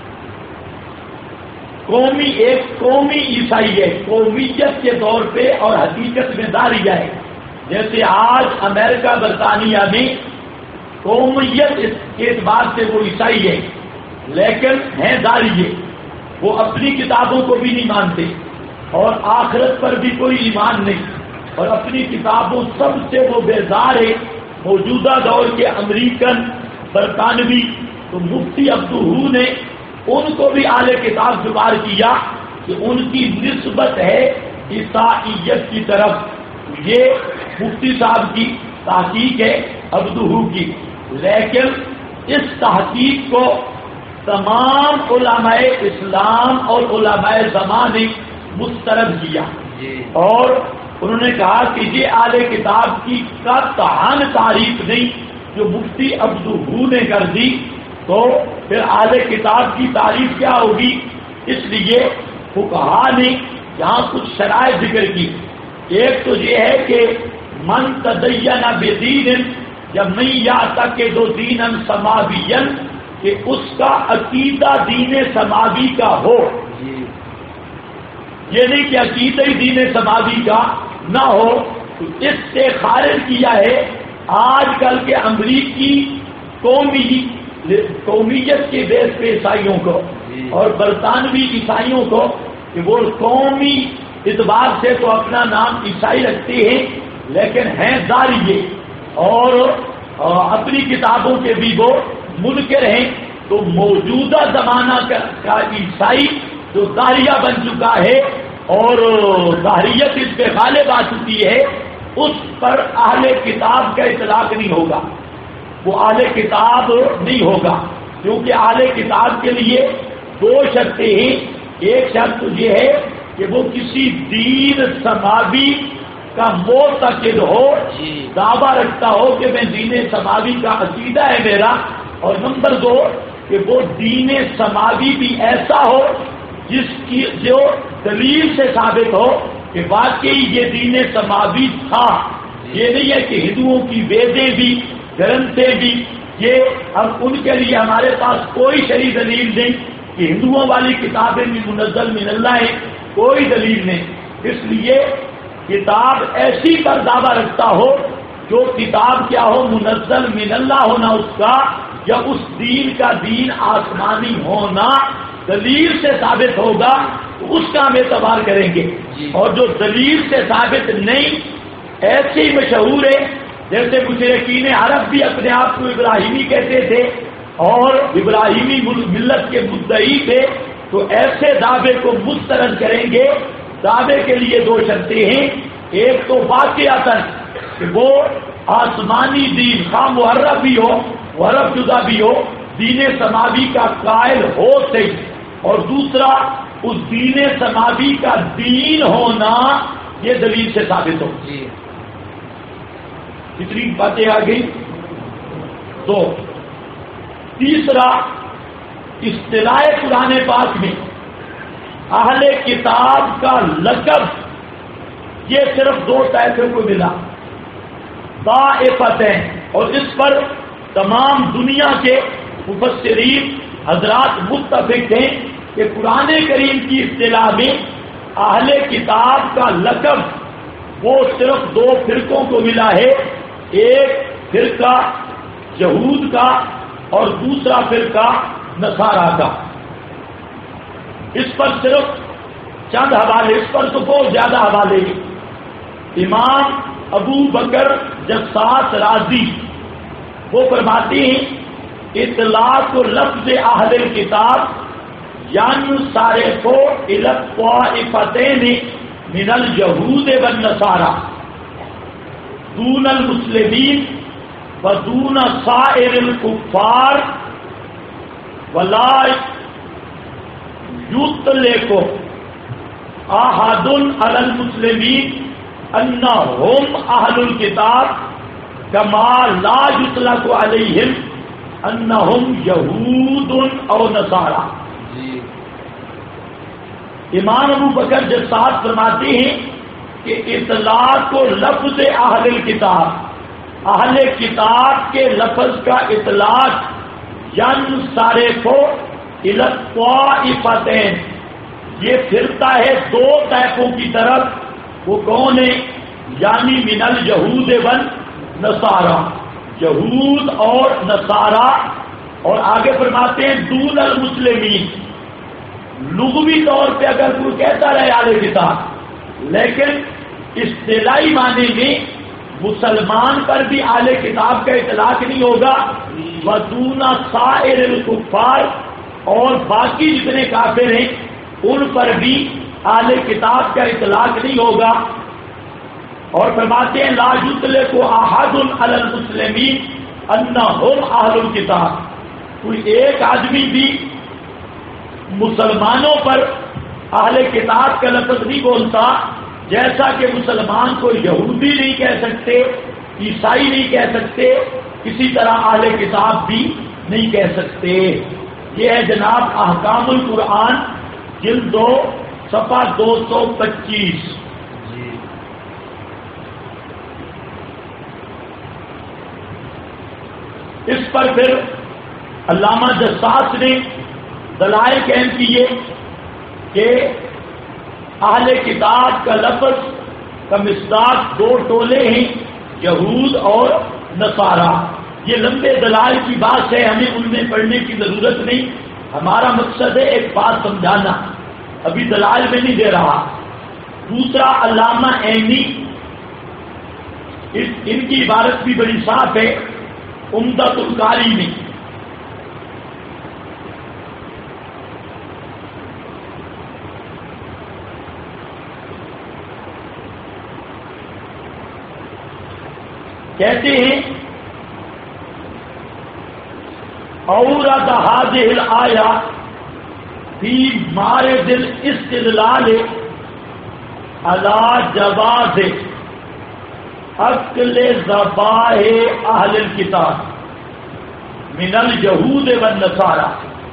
ایک قومی عیسائی ہے، قومیت کے طور پہ، اور حقیقت میں داریہ ہے۔ جیسے آج امریکہ برطانیہ میں قومیت کے اعتبار سے وہ عیسائی ہے، لیکن ہیں داریہ، وہ اپنی کتابوں کو بھی نہیں مانتے، اور آخرت پر بھی کوئی ایمان نہیں، اور اپنی کتابوں سب سے وہ بیزار ہے۔ موجودہ دور کے امریکن، برطانوی، تو مفتی عبدہ نے ان کو بھی اہل کتاب شمار کیا کہ ان کی نسبت ہے عیسائیت کی طرف۔ یہ مفتی صاحب کی تحقیق ہے عبدہ کی، لیکن اس تحقیق کو تمام علماء اسلام اور علماء زمان نے مسترد کیا، اور انہوں نے کہا کہ یہ اہل کتاب کی قطعاً تعریف نہیں جو مفتی عبدہ نے کر دی، تو پھر اہل کتاب کی تعریف کیا ہوگی؟ اس لیے فقہا نے یہاں کچھ شرائط ذکر کی۔ ایک تو یہ ہے کہ من تدین بدین، جب نہیں یاتا کہ دو دین سماوین، کہ اس کا عقیدہ دین سماوی کا ہو، یہ نہیں کہ عقیدہ ہی دین سماوی کا نہ ہو۔ تو اس سے خارج کیا ہے آج کل کے امریکی قومیت کے بیس پہ عیسائیوں کو، اور برطانوی عیسائیوں کو، کہ وہ قومی اعتبار سے تو اپنا نام عیسائی رکھتے ہیں، لیکن ہیں داریہ، اور اپنی کتابوں کے بھی وہ منکر ہیں۔ تو موجودہ زمانہ کا عیسائی جو داریہ بن چکا ہے، اور داریت اس پہ غالب آ چکی ہے، اس پر اہل کتاب کا اطلاق نہیں ہوگا، وہ اہل کتاب نہیں ہوگا، کیونکہ اہل کتاب کے لیے دو شرطیں ہیں۔ ایک شرط یہ ہے کہ وہ کسی دین سماوی کا معتقد ہو، دعویٰ رکھتا ہو کہ میں دین سماوی کا عقیدہ ہے میرا، اور نمبر دو کہ وہ دین سماوی بھی ایسا ہو جس کی جو دلیل سے ثابت ہو کہ واقعی یہ دین سماوی تھا۔ یہ نہیں ہے کہ ہندوؤں کی ویدیں بھی، گرنتیں بھی، یہ اب ان کے لیے ہمارے پاس کوئی شرعی دلیل نہیں کہ ہندوؤں والی کتابیں بھی منزل من اللہ ہیں، کوئی دلیل نہیں۔ اس لیے کتاب ایسی پر دعویٰ رکھتا ہو جو کتاب کیا ہو، منزل من اللہ ہونا اس کا، یا اس دین کا دین آسمانی ہونا دلیل سے ثابت ہوگا تو اس کا ہم اعتبار کریں گے، اور جو دلیل سے ثابت نہیں ایسے ہی مشہور ہے، جیسے مشرکین عرب بھی اپنے آپ کو ابراہیمی کہتے تھے اور ابراہیمی ملت کے مدعی تھے، تو ایسے دعوے کو مسترد کریں گے۔ دعوے کے لیے دو شرطیں ہیں، ایک تو واقعتاً کہ وہ آسمانی دین خواہ محرف بھی ہو محرف شدہ بھی ہو دین سماوی کا قائل ہو صحیح، اور دوسرا اس دین سماوی کا دین ہونا یہ دلیل سے ثابت ہو۔ کتنی باتیں آ گئی؟ تو تیسرا اصطلاح قرآن پاک میں اہل کتاب کا لقب یہ صرف دو طائفے کو ملا، طائفتین، اور اس پر تمام دنیا کے مفسرین حضرات متفق ہیں کہ قرآن کریم کی اصطلاح میں اہل کتاب کا لقب وہ صرف دو فرقوں کو ملا ہے، ایک فرقہ یہود کا اور دوسرا فرقہ نصارہ کا۔ اس پر صرف چند حوالے، اس پر تو بہت زیادہ حوالے ہیں۔ امام ابو بکر جساس رازی وہ فرماتے ہیں اطلاق لفظ اہل الکتاب یعنی سارے کو الطائفتین من الیہود والنصارى دون المسلمین ودون سائر الکفار ولا یطلق احد علی المسلمین انہم اہل الکتاب کما لا یطلق علیہم انہم یہود او نصارى۔ امام ابو بکر جساس فرماتے ہیں کہ اطلاق و لفظ اہل الکتاب، اہل کتاب کے لفظ کا اطلاق یعنی سارے کو الطائفتین یہ پھرتا ہے دو طائفوں کی طرف، وہ کون ہے؟ یعنی من الیہود والنصارى، یہود اور نصارہ، اور آگے فرماتے ہیں دون المسلمین۔ لغوی طور پہ اگر کوئی کہتا رہے اہل کتاب، لیکن اصطلاحی معنی میں مسلمان پر بھی اہل کتاب کا اطلاق نہیں ہوگا، ودون سائر الکفار، اور باقی جتنے کافر ہیں ان پر بھی اہل کتاب کا اطلاق نہیں ہوگا۔ اور فرماتے ہیں لا یطلق احد علی المسلمین انہم اہل الکتاب، کوئی ایک آدمی بھی مسلمانوں پر اہل کتاب کا لفظ نہیں بولتا، جیسا کہ مسلمان کو یہودی نہیں کہہ سکتے، عیسائی نہیں کہہ سکتے، اسی طرح اہل کتاب بھی نہیں کہہ سکتے۔ یہ ہے جناب احکام القرآن جلد 2 صفحہ 225۔ اس پر پھر علامہ جساس نے دلائل قائم کیے کہ اہل کتاب کا لفظ کا مصداق دو ٹولے ہیں، یہود اور نصارہ۔ یہ لمبے دلائل کی بات ہے، ہمیں ان میں پڑھنے کی ضرورت نہیں، ہمارا مقصد ہے ایک بات سمجھانا، ابھی دلائل میں نہیں دے رہا۔ دوسرا علامہ عینی، ان کی عبارت بھی بڑی صاف ہے، عمدۃ القاری میں کہتے ہیں اورد هذه الآیہ فی مارد الاستدلال علی جواز اکل ذبائح اہل الکتاب من الیہود والنصارى،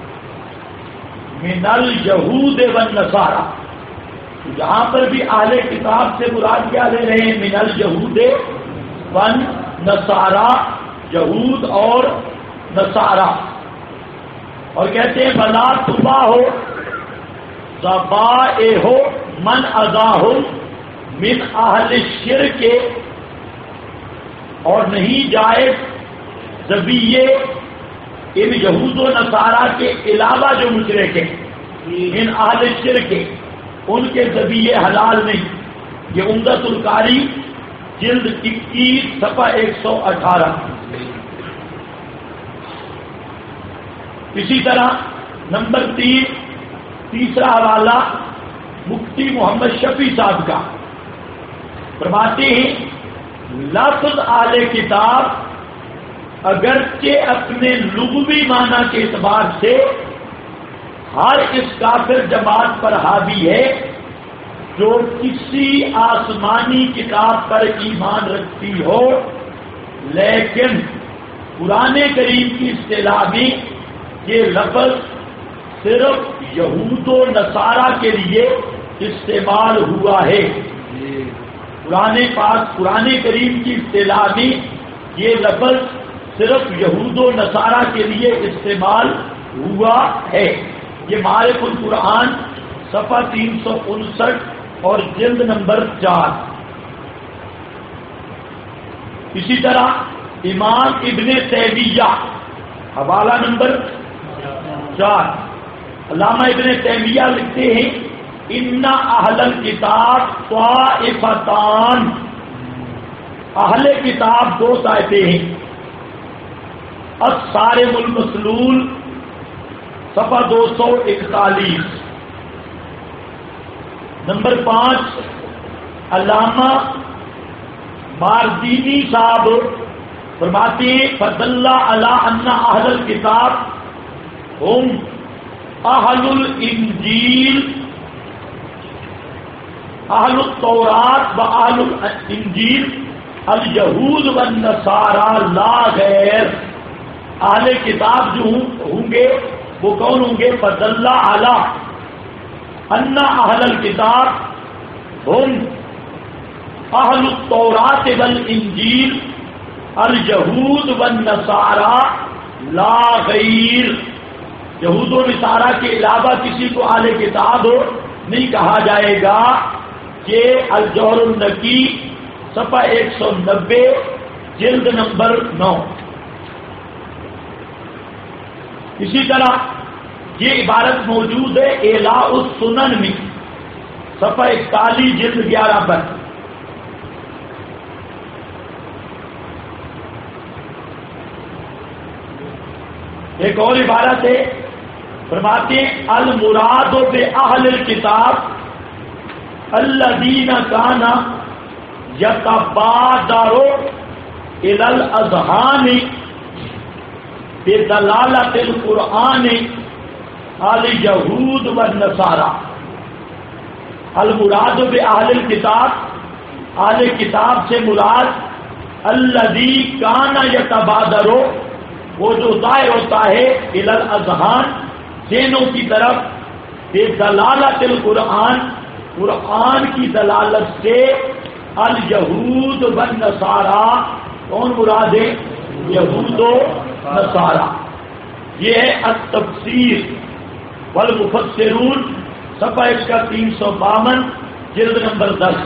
من الیہود والنصارى، یہاں پر بھی اہل کتاب سے مراد کیا لے رہے ہیں؟ من الیہود والنصارى، یہود اور نصارہ، اور کہتے ہیں بلا تباہ ذبائح من اذاہم من اہل الشرک، اور نہیں جائز ذبیحے ان یہود و نصارہ کے علاوہ جو مشرک ہیں، ان اہل شرک کے، ان کے ذبیحے حلال نہیں. یہ عمدۃ القاری جلد 21 صفحہ 118. اسی طرح نمبر 3 تیسرا حوالہ مفتی محمد شفیع صاحب کا، فرماتے ہیں لفظ اہل کتاب اگرچہ اپنے لغوی معنی کے اعتبار سے ہر اس کافر جماعت پر حاوی ہے جو کسی آسمانی کتاب پر ایمان رکھتی ہو، لیکن قرآن کریم کی اصطلاح میں یہ لفظ صرف یہود و نصارہ کے لیے استعمال ہوا ہے. قرآن کریم کی اصطلاح میں یہ لفظ صرف یہود و نصارہ کے لیے استعمال ہوا ہے. یہ معارف القرآن صفحہ 359 اور جلد نمبر 4. اسی طرح امام ابن تیمیہ حوالہ نمبر 4، علامہ ابن تیمیہ لکھتے ہیں ان اہل الکتاب طائفتان، اہل کتاب دو طائفے ہیں. الصارم المسلول صفحہ 241. نمبر 5 علامہ ماردینی صاحب فرماتے ہیں فدل علی ان اہل الکتاب ہم اہل الانجیل، اہل التورات و اہل الانجیل الیہود والنصارى لا غیر. اہل کتاب جو ہوں گے وہ کون ہوں گے؟ فدل علی ان اہل الکتاب ہم اہل التورات والانجیل الیہود والنصارى لا غیر. یہود و نصارہ کے علاوہ کسی کو اہل کتاب نہیں کہا جائے گا. کہ الجوہر النقی صفحہ 190 جلد نمبر 9. اسی طرح یہ عبارت موجود ہے اعلاء السنن میں صفحہ 41 جلد 11 پر. ایک اور عبارت ہے، فرماتے ہیں المراد باہل الکتاب الذین کان یتبادر الی الاذہان بدلالۃ القرآن الیہود والنصارى. المراد باہل الکتاب، اہل کتاب سے مراد الذی کان یتبادر، وہ جو ظاہر ہوتا ہے الی الاذہان ذہنوں کی طرف، بدلالۃ القرآن قرآن کی دلالت سے، الیہود والنصارى کون مراد ہے؟ یہود و نصارہ. یہ ہے التفسیر والمفسرون صفحہ اس کا 352 جلد نمبر 10.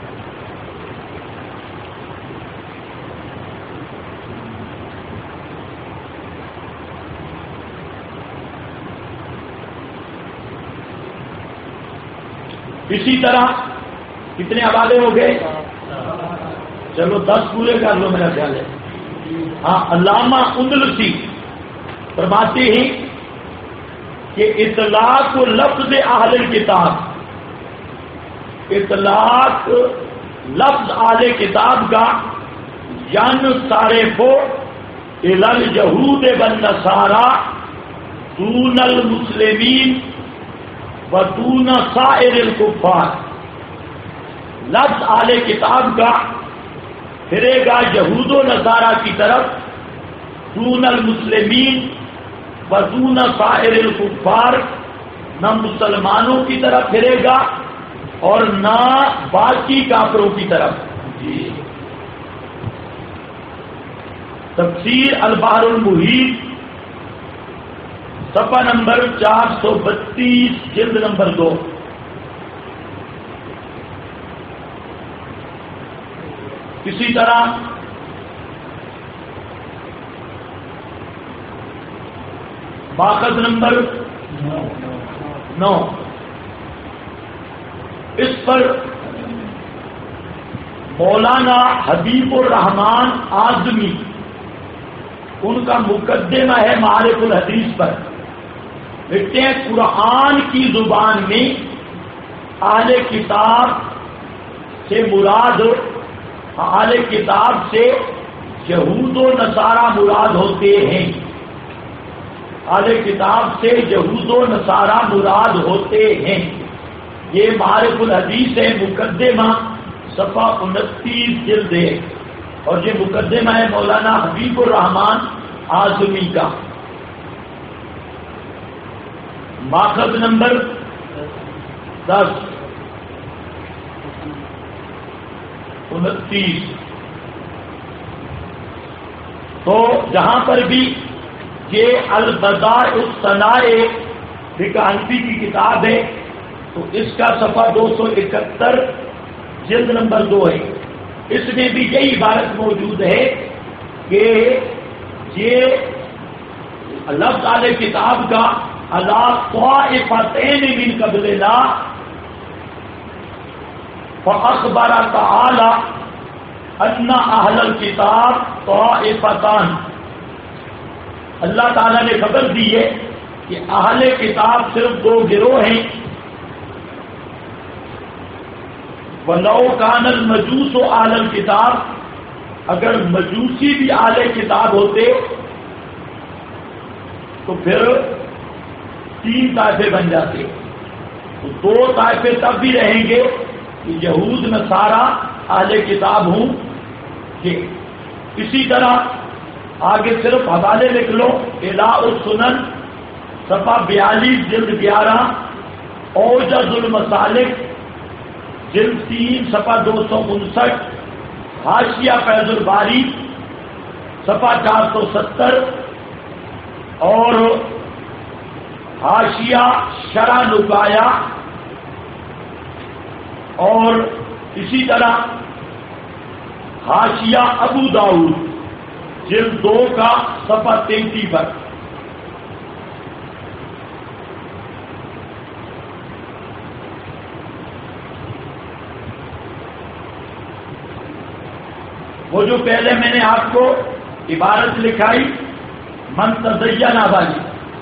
اسی طرح کتنے حوالے ہو گئے؟ چلو 10 پورے کر لو میرا خیال ہے. ہاں علامہ اندلسی فرماتے ہیں کہ اطلاق لفظ اہل الکتاب، اطلاق لفظ اہل کتاب کا ینصرف الی الیہود والنصارى دون المسلمین ودون سائر الکفار. لفظ اہل کتاب کا پھرے گا یہود و نصارہ کی طرف، دون المسلمین ودون سائر الکفار، نہ مسلمانوں کی طرف پھرے گا اور نہ باقی کافروں کی طرف. تفسیر البحر المحیط صفحہ نمبر 432 جلد نمبر 2. اسی طرح باقت نمبر 9. اس پر مولانا حبیب الرحمان اعظمی ان کا مقدمہ ہے معارف الحدیث پر. لکھتے ہیں قرآن کی زبان میں اہل کتاب سے مراد، اہل کتاب سے یہود و نصارہ مراد ہوتے ہیں. اہل کتاب سے یہود و نصارہ مراد ہوتے ہیں. یہ معارف الحدیث ہے، مقدمہ صفحہ 29 جلد ہے، اور یہ مقدمہ ہے مولانا حبیب الرحمان اعظمی کا. ماخذ نمبر 10 29. تو جہاں پر بھی یہ البدائع الصنائع بکانفی کی کتاب ہے، تو اس کا صفحہ 271 جلد نمبر 2 ہے. اس میں بھی یہی عبارت موجود ہے کہ یہ لفظ اہل کتاب کا علی طائفتین من قبلنا فاخبر تعالی ان اہل الکتاب طائفتان. اللہ تعالیٰ نے خبر دی ہے کہ اہل کتاب صرف 2 گروہ ہیں. وَلَوْ كَانَ الْمَجُوسُ اہل الکتاب، اگر مجوسی بھی اہل کتاب ہوتے تو پھر 3 طائفے بن جاتے. تو 2 طائفے تب بھی رہیں گے کہ یہود نصارہ اہل کتاب ہوں گے. اسی طرح آگے صرف حوالے لکھ لو، الاء السنن صفحہ 42 جلد 11، اوجز المسالک جلد 3 صفحہ 259، حاشیہ فیض الباری صفحہ 470، اور حاشیہ شرح نقایا، اور اسی طرح حاشیہ ابو داؤد جلد 2 کا صفحہ 33 پر. وہ جو پہلے میں نے آپ کو عبارت لکھائی من تزین والی،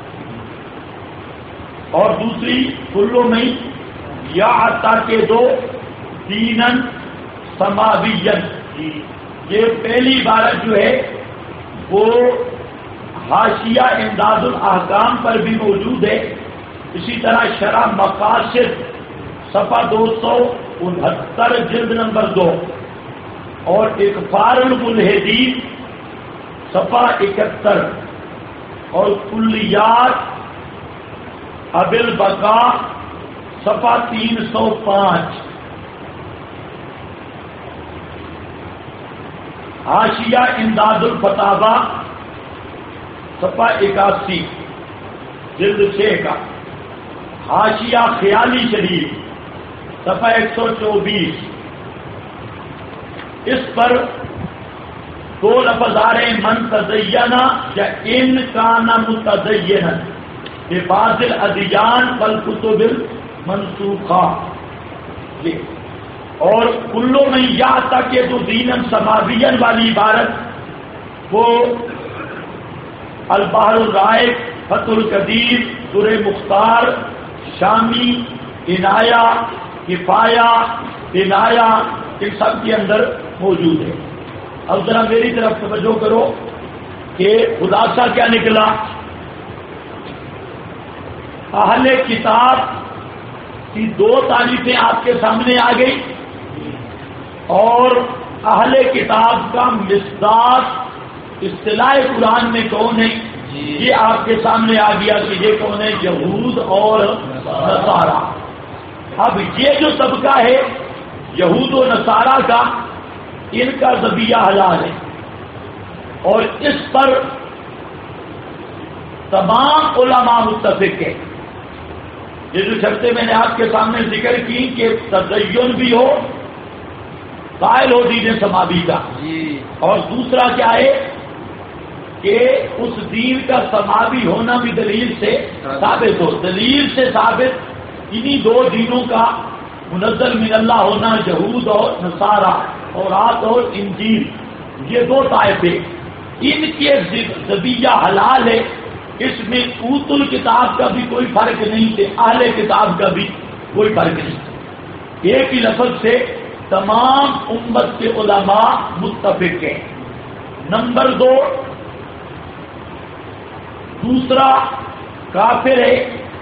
اور دوسری کلو میں یا عطا کے 2 دینن سماوین، یہ پہلی عبارت جو ہے وہ حاشیہ امداد الاحکام پر بھی موجود ہے. اسی طرح شرح مقاصد صفحہ 269 جلد نمبر 2، اور اکفار الملحدین صفحہ 71، اور کلیات ابی البقاء صفحہ 305، حاشیہ امداد الفتاوی صفحہ 81 جلد 6 کا، حاشیہ خیالی شریف صفحہ 124. اس پر 2 لفظ آ رہے ہیں، من تزینا یا ان کان متدینا ببعض الادیان والکتب المنسوخہ. اور کلو میں یا تک کہ جو دینن سماوین والی عبارت وہ البحر الرائق، فتح القدیر، در مختار، شامی، عنایہ، کفایہ، عنایہ، ان سب کے اندر موجود ہے. اب ذرا میری طرف توجہ کرو کہ خلاصہ کیا نکلا. اہل کتاب کی 2 تعریفیں آپ کے سامنے آ گئی، اور اہل کتاب کا مصداق اصطلاح قرآن میں کون ہے یہ آپ کے سامنے آ گیا کہ یہ کون ہے، یہود اور نصارہ. اب یہ جو طبقہ ہے یہود و نصارہ کا، ان کا ذبیحہ حلال ہے، اور اس پر تمام علماء متفق ہیں. یہ جو شرطیں میں نے آپ کے سامنے ذکر کی کہ تدین بھی ہو، قائل ہو دین سماوی کا، اور دوسرا کیا ہے کہ اس دین کا سماوی ہونا بھی دلیل سے ثابت ہو. دلیل سے ثابت انہی دو دینوں کا منزل من اللہ ہونا، یہود اور نصارہ، تورات اور انجیل، یہ دو طائفے، ان کے ذبیحہ حلال ہے، اس میں اوت الکتاب کا بھی کوئی فرق نہیں تھے، اہل کتاب کا بھی کوئی فرق نہیں. ایک ہی لفظ سے تمام امت کے علماء متفق ہیں. نمبر 2، دوسرا کافر ہے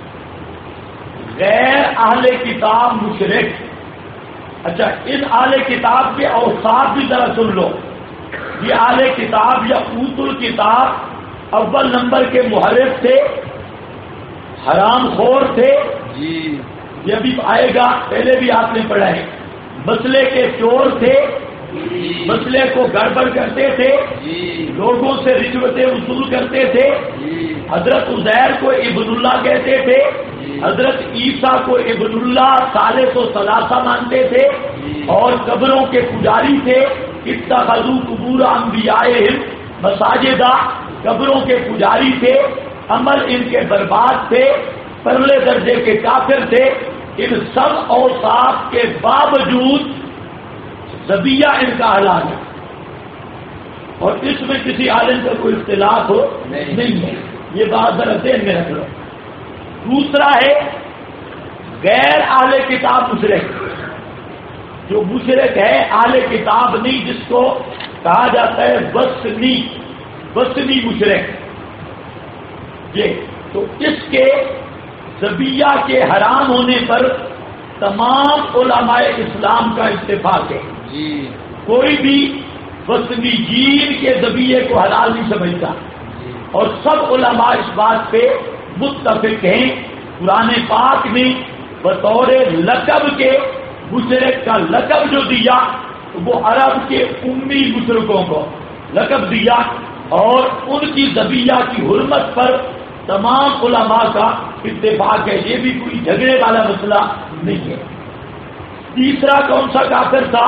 غیر اہل کتاب مشرک. اچھا، ان اہل کتاب کے اوصاف بھی ذرا سن لو. یہ اہل کتاب یا اوت الکتاب اول نمبر کے محرف تھے، حرام خور تھے، یہ بھی آئے گا، پہلے بھی آپ نے پڑھا ہے. مسئلے کے چور تھے، مسئلے کو گڑبڑ کرتے تھے، لوگوں سے رشوتیں وصول کرتے تھے، حضرت عزیر کو ابن اللہ کہتے تھے، حضرت عیسیٰ کو ابن اللہ ثالث و ثلاثہ مانتے تھے، اور قبروں کے پجاری تھے. اتخذوا قبور انبیائہم مساجدا، قبروں کے پجاری تھے، عمل ان کے برباد تھے، پرلے درجے کے کافر تھے. ان سب اوصاف کے باوجود ذبیحہ ان کا حلال ہے، اور اس میں کسی عالم کا کوئی اختلاف نہیں ہے. یہ بات ذرا ذہن میں رکھ لو. دوسرا ہے غیر اہل کتاب مشرک. جو مشرک ہے اہل کتاب نہیں، جس کو کہا جاتا ہے وثنی مشرک. یہ تو اس کے ذبیحہ کے حرام ہونے پر تمام علماء اسلام کا اتفاق ہے. کوئی بھی وثنی جین کے ذبیحے کو حلال نہیں سمجھتا، اور سب علماء اس بات پہ متفق ہیں. قرآن پاک نے بطور لقب کے مشرک کا لقب جو دیا وہ عرب کے امی مشرکوں کو لقب دیا، اور ان کی ذبیحہ کی حرمت پر تمام علماء کا اتفاق ہے. یہ بھی کوئی جھگڑے والا مسئلہ نہیں ہے. تیسرا کون سا کافر تھا؟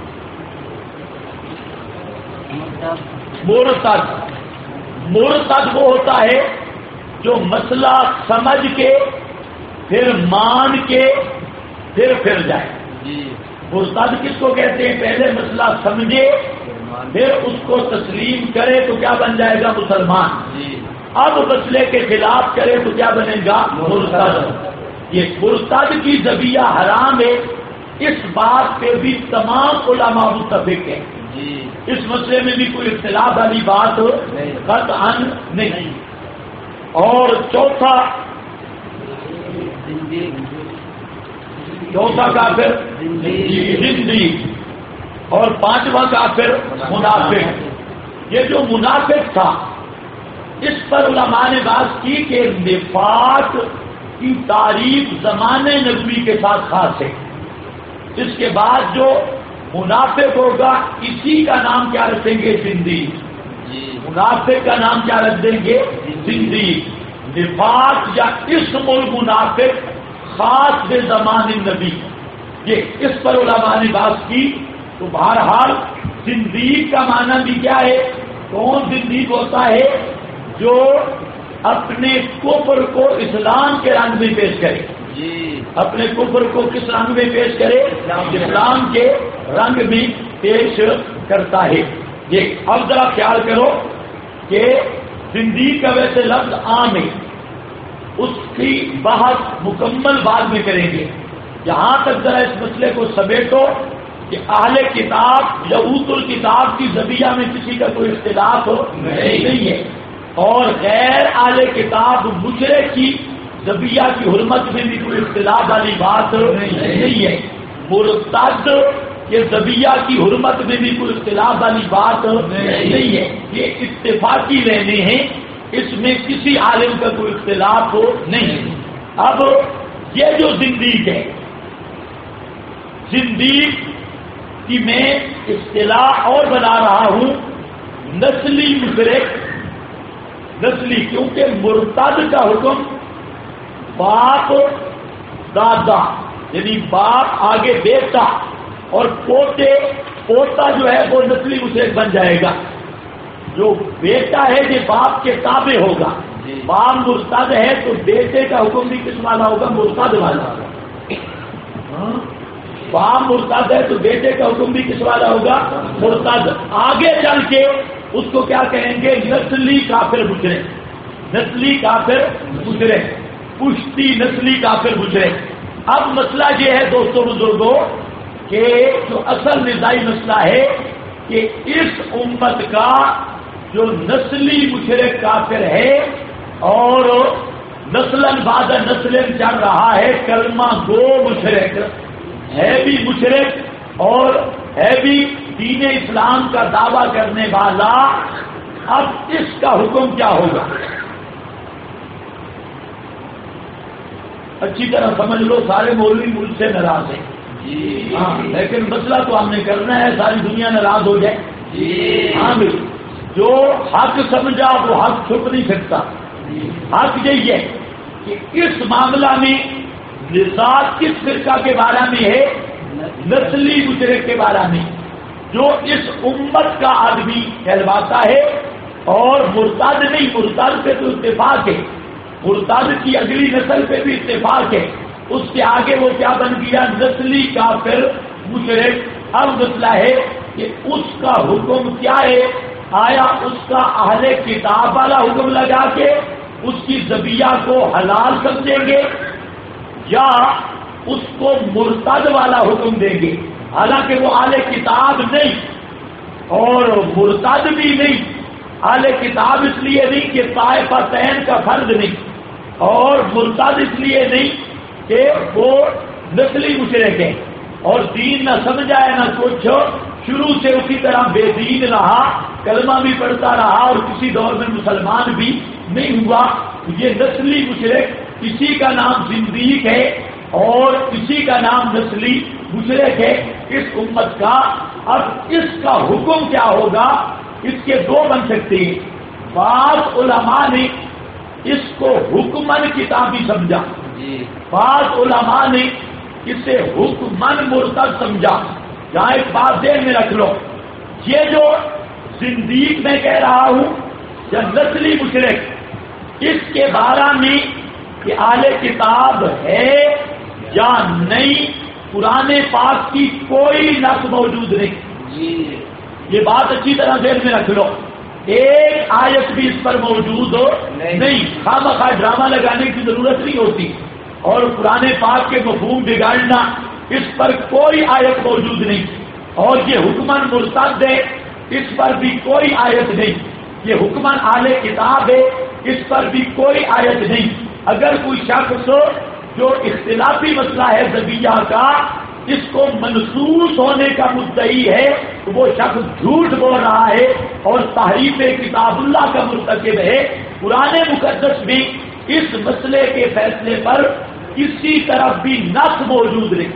مرتد. مرتد وہ ہوتا ہے جو مسئلہ سمجھ کے پھر مان کے پھر جائے. مرتد کس کو کہتے ہیں؟ پہلے مسئلہ سمجھے پھر اس کو تسلیم کرے تو کیا بن جائے گا؟ مسلمان. اب مسئلے کے خلاف کرے تو کیا بنے گا؟ مرتد. یہ مرتد کی ذبیحہ حرام ہے، اس بات پہ بھی تمام علماء متفق ہیں. اس مسئلے میں بھی کوئی اختلاف والی بات قطعاً نہیں. اور چوتھا کافر زندیق، اور پانچواں کافر منافق. یہ جو منافق تھا اس پر علماء نے بات کی کہ نفاق کی تعریف زمانے نبوی کے ساتھ خاص ہے. اس کے بعد جو منافق ہوگا اسی کا نام کیا رکھیں گے؟ زندیق. منافق کا نام کیا رکھ دیں گے؟ زندیق. نفاق یا اسم المنافق خاص بے زمان نبی، یہ اس پر علماء نے بات کی. تو بہرحال زندیق کا معنی بھی کیا ہے؟ کون زندیق ہوتا ہے؟ جو اپنے کفر کو اسلام کے رنگ میں پیش کرے. اپنے کفر کو کس رنگ میں پیش کرے؟ اسلام کے رنگ میں پیش کرتا ہے. یہ اب ذرا خیال کرو کہ زندیق کا ویسے لفظ عام ہے، اس کی بحث مکمل بعد میں کریں گے. یہاں تک ذرا اس مسئلے کو سمیٹو کہ اہل کتاب یا اوت الکتاب کی ذبیحہ میں کسی کا کوئی اختلاف نہیں ہے، اور غیر اہل کتاب مشرک کی ذبیحہ کی حرمت میں بھی کوئی اختلاف والی بات نہیں ہے. مرتد کے ذبیحہ کی حرمت میں بھی کوئی اختلاف والی بات نہیں ہے. یہ اتفاقی رہنے ہیں، اس میں کسی عالم کا کوئی اختلاف نہیں. اب یہ جو زندیق ہے، زندیق کی میں اصطلاح اور بنا رہا ہوں نسلی مشرک. نسلی کیونکہ مرتد کا حکم باپ دادا، یعنی باپ آگے بیٹا اور پوتا جو ہے وہ نسلی مشرک بن جائے گا. جو بیٹا ہے یہ باپ کے تابع ہوگا، باپ مرتد ہے تو بیٹے کا حکم بھی کس والا ہوگا؟ مرتد والا ہوگا۔ باپ مرتد ہے تو بیٹے کا حکم بھی کس والا ہوگا؟ مرتد۔ آگے چل کے اس کو کیا کہیں گے؟ نسلی کافر مشرک، نسلی کافر مشرک، پشتی نسلی کافر مشرک۔ اب مسئلہ یہ ہے دوستوں بزرگوں کہ جو اصل نزاعی مسئلہ ہے کہ اس امت کا جو نسلی مشرک کافر ہے اور نسلاً بعد نسلیں چل رہا ہے کلمہ گو مشرک، ہے بھی مشرک اور ہے بھی دین اسلام کا دعویٰ کرنے والا، اب اس کا حکم کیا ہوگا؟ اچھی طرح سمجھ لو، سارے مولوی ملک سے ناراض ہیں، ہاں، لیکن مسئلہ تو ہم نے کرنا ہے، ساری دنیا ناراض ہو جائے۔ ہاں بھائی، جو حق سمجھا وہ حق چھپ نہیں سکتا۔ حق یہی ہے کہ اس معاملہ میں نزاع کس فرقہ کے بارے میں ہے؟ نسلی مشرک کے بارے میں، جو اس امت کا آدمی کہلواتا ہے اور مرتد نہیں، مرتد پہ تو اتفاق ہے، مرتد کی اگلی نسل پہ بھی اتفاق ہے، اس کے آگے وہ کیا بن گیا؟ نسلی کافر مشرک۔ اب مسئلہ ہے کہ اس کا حکم کیا ہے؟ آیا اس کا اہل کتاب والا حکم لگا کے اس کی ذبیحہ کو حلال سمجھیں گے یا اس کو مرتد والا حکم دیں گے؟ حالانکہ وہ اہل کتاب نہیں اور مرتد بھی نہیں۔ اہل کتاب اس لیے نہیں کہ طائفتین کا فرد نہیں، اور مرتد اس لیے نہیں کہ وہ نسلی مشرک ہے اور دین نہ سمجھا ہے نہ کچھ، شروع سے اسی طرح بے دین رہا، کلمہ بھی پڑھتا رہا اور کسی دور میں مسلمان بھی نہیں ہوا۔ یہ نسلی مشرک، کسی کا نام زندیق ہے اور کسی کا نام نسلی مشرک ہے اس امت کا۔ اب اس کا حکم کیا ہوگا؟ اس کے دو بن سکتے ہیں۔ بعض علماء نے اس کو حکمن کتابی سمجھا، بعض علماء نے اسے حکمن مرتد سمجھا۔ یہاں ایک بات ذہن میں رکھ لو، یہ جو زندیق میں کہہ رہا ہوں یا نسلی مشرک، اس کے بارے میں کہ اہل کتاب ہے یا نہیں، قرآن پاک کی کوئی نص موجود نہیں۔ یہ بات اچھی طرح ذہن میں رکھ لو، ایک آیت بھی اس پر موجود نہیں۔ خواہ ڈرامہ لگانے کی ضرورت نہیں ہوتی اور قرآن پاک کے مفہوم بگاڑنا، اس پر کوئی آیت موجود نہیں۔ اور یہ حکمن مرتد ہے، اس پر بھی کوئی آیت نہیں۔ یہ حکمن اہل کتاب ہے، اس پر بھی کوئی آیت نہیں۔ اگر کوئی شخص جو اختلافی مسئلہ ہے ذبیحہ کا، اس کو منسوخ ہونے کا مدعی ہے تو وہ شخص جھوٹ بول رہا ہے اور تحریف کتاب اللہ کا مرتکب ہے۔ قرآن مقدس میں اس مسئلے کے فیصلے پر کسی طرف بھی نص موجود نہیں۔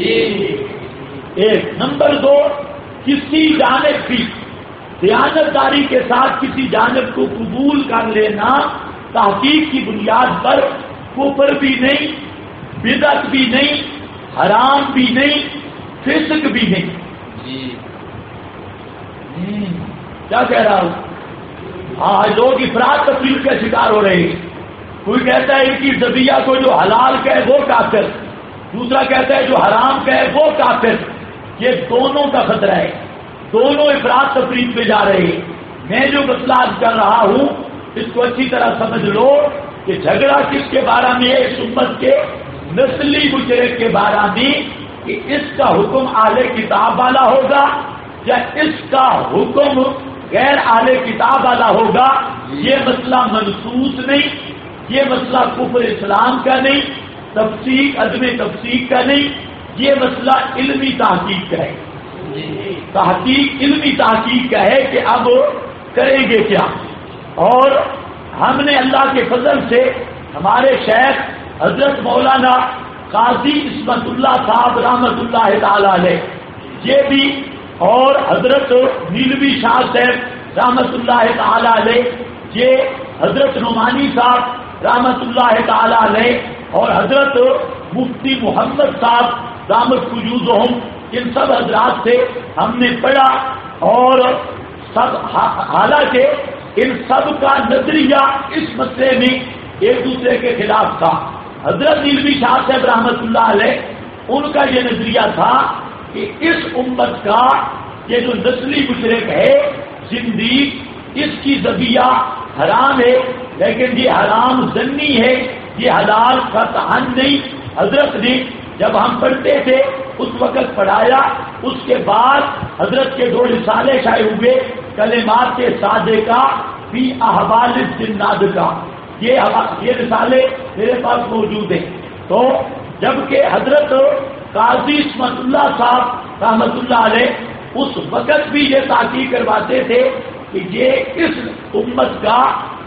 ایک نمبر دو، کسی جانب بھی دیانتداری کے ساتھ کسی جانب کو قبول کر لینا تحقیق کی بنیاد پر کفر بھی نہیں، بدعت بھی نہیں، حرام بھی نہیں، فسق بھی نہیں۔ کیا کہہ رہا ہوں؟ آج لوگ افراط تفریح کا شکار ہو رہے ہیں۔ کوئی کہتا ہے کہ ذبیحہ کو جو حلال کہے وہ کافر، دوسرا کہتا ہے جو حرام کہے وہ کافر۔ یہ دونوں کا خطرہ ہے، دونوں افراط تفریح پہ جا رہے ہیں۔ میں جو مسئلہ آج کر رہا ہوں اس کو اچھی طرح سمجھ لو کہ جھگڑا کس کے بارے میں ہے؟ اس امت کے نسلی مشرک کے بارے میں کہ اس کا حکم اہل کتاب والا ہوگا یا اس کا حکم غیر اہل کتاب والا ہوگا۔ یہ مسئلہ منسوخ نہیں، یہ مسئلہ کفر اسلام کا نہیں، تفسیق عدم تفسیق کا نہیں، یہ مسئلہ علمی تحقیق کا ہے۔ تحقیق علمی تحقیق کا ہے کہ اب کریں گے کیا۔ اور ہم نے اللہ کے فضل سے ہمارے شیخ حضرت مولانا قاضی عصمت اللہ صاحب رحمت اللہ تعالی علیہ، یہ بھی اور حضرت نیلوی شاہ صاحب رحمت اللہ تعالی علیہ، یہ حضرت نعمانی صاحب رحمت اللہ تعالی علیہ اور حضرت مفتی محمد صاحب دامت وجودہم، ان سب حضرات سے ہم نے پڑھا اور سب حالانکہ ان سب کا نظریہ اس مسئلے میں ایک دوسرے کے خلاف تھا. حضرت نیلوی شاہ صاحب رحمۃ اللہ علیہ ان کا یہ نظریہ تھا کہ اس امت کا یہ جو نسلی مشرک ہے زندیق، اس کی ذبیحہ حرام ہے، لیکن یہ حرام ظنی ہے، یہ حلال قطعاً نہیں. حضرت نے جب ہم پڑھتے تھے اس وقت پڑھایا. اس کے بعد حضرت کے 2 رسالے شائع ہوئے، کلمات صادقہ فی احوال الجنات کا. یہ رسالے میرے پاس موجود ہیں. تو جبکہ حضرت قاضی اسمت اللہ صاحب رحمۃ اللہ علیہ اس وقت بھی یہ تحقیق کرواتے تھے کہ یہ اس امت کا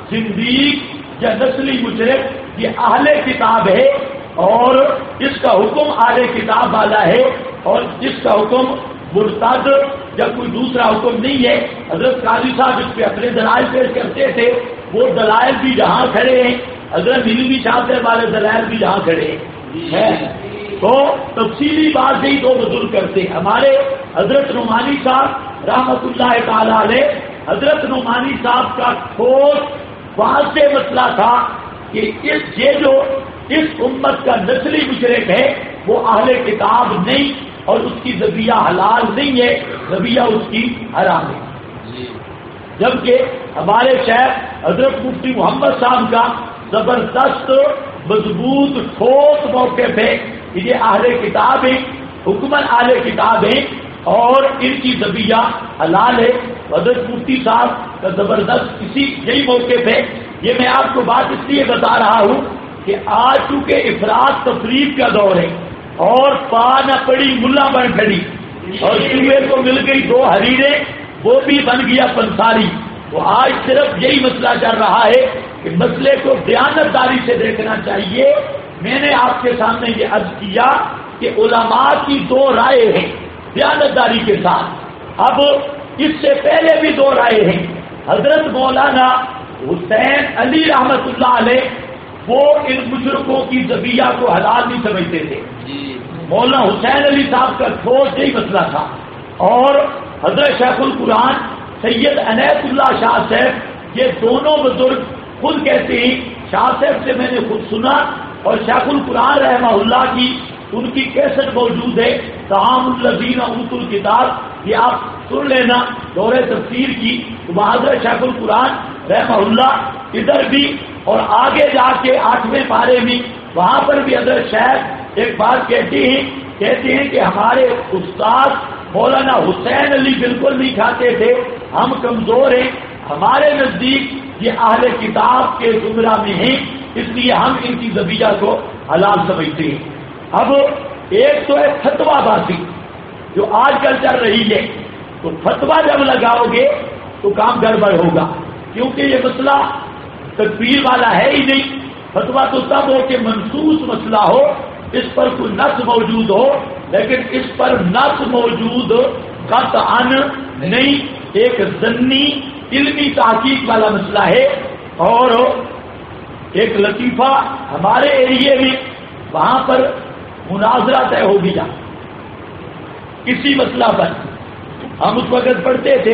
زندیق یا نسلی مشرک یہ اہل کتاب ہے اور اس کا حکم اہل کتاب والا ہے، اور جس کا حکم مرتد یا کوئی دوسرا حکم نہیں ہے. حضرت قاضی صاحب اس پہ اپنے دلائل پیش کرتے تھے. وہ دلائل بھی جہاں کھڑے ہیں، حضرت نیلوی شاہ صاحب والے دلائل بھی جہاں کھڑے ہیں. تو تفصیلی بات یہی 2 بزرگ کرتے ہیں. ہمارے حضرت نعمانی صاحب رحمۃ اللہ تعالی علیہ، حضرت نعمانی صاحب کا ٹھوس واضح مسئلہ تھا کہ یہ جو اس امت کا نسلی مشرک ہے وہ اہل کتاب نہیں اور اس کی ذبیحہ حلال نہیں ہے، ذبیحہ اس کی حرام ہے. جبکہ ہمارے شیخ حضرت مفتی محمد صاحب کا زبردست مضبوط ٹھوس موقف ہے کہ یہ اہل کتاب ہیں، حکمن اہل کتاب ہیں اور ان کی ذبیحہ حلال ہے. حضرت مفتی صاحب کا زبردست یہی موقف ہے. یہ میں آپ کو بات اس لیے بتا رہا ہوں کہ آج چونکہ افراط تفریق کا دور ہے اور پا نہ پڑی ملا بن کھڑی اور چوہے کو مل گئی 2 حریریں، وہ بھی بن گیا پنساری. تو آج صرف یہی مسئلہ چل رہا ہے کہ مسئلے کو دیانتداری سے دیکھنا چاہیے. میں نے آپ کے سامنے یہ عرض کیا کہ علماء کی 2 رائے ہیں دیانتداری کے ساتھ. اب اس سے پہلے بھی 2 رائے ہیں. حضرت مولانا حسین علی رحمت اللہ علیہ وہ ان مشرکوں کی ذبیحہ کو حلال نہیں سمجھتے تھے. مولانا حسین علی صاحب کا ٹھوس یہی مسئلہ تھا. اور حضرت شیخ القرآن سید عنایت اللہ شاہ صاحب یہ دونوں بزرگ خود کہتے ہیں، شاہ صاحب سے میں نے خود سنا اور شیخ القرآن رحمہ اللہ کی ان کی کیسٹ موجود ہے طعام الذین اوتوا الکتاب، یہ آپ سن لینا دورہ تفسیر کی. تو حضرت شیخ القرآن رحمہ اللہ ادھر بھی اور آگے جا کے 8ویں پارے میں وہاں پر بھی حضرت شیخ ایک بات کہتے ہیں کہ ہمارے استاد مولانا حسین علی بالکل نہیں کھاتے تھے، ہم کمزور ہیں، ہمارے نزدیک یہ اہل کتاب کے زمرہ میں ہیں، اس لیے ہم ان کی ذبیحہ کو حلال سمجھتے ہیں. اب ایک تو ہے فتویٰ بازی جو آج کل چل رہی ہے. تو فتویٰ جب لگاؤ گے تو کام گڑبڑ ہوگا، کیونکہ یہ مسئلہ تکفیر والا ہے ہی نہیں. فتویٰ تو تب ہو کہ منصوص مسئلہ ہو، اس پر کوئی نص موجود ہو، لیکن اس پر نص موجود قطعاً نہیں، ایک ضمنی علمی تحقیق والا مسئلہ ہے. اور ایک لطیفہ ہمارے ایریے میں وہاں پر مناظرہ طے ہو گیا کسی مسئلہ پر. ہم اس وقت پڑھتے تھے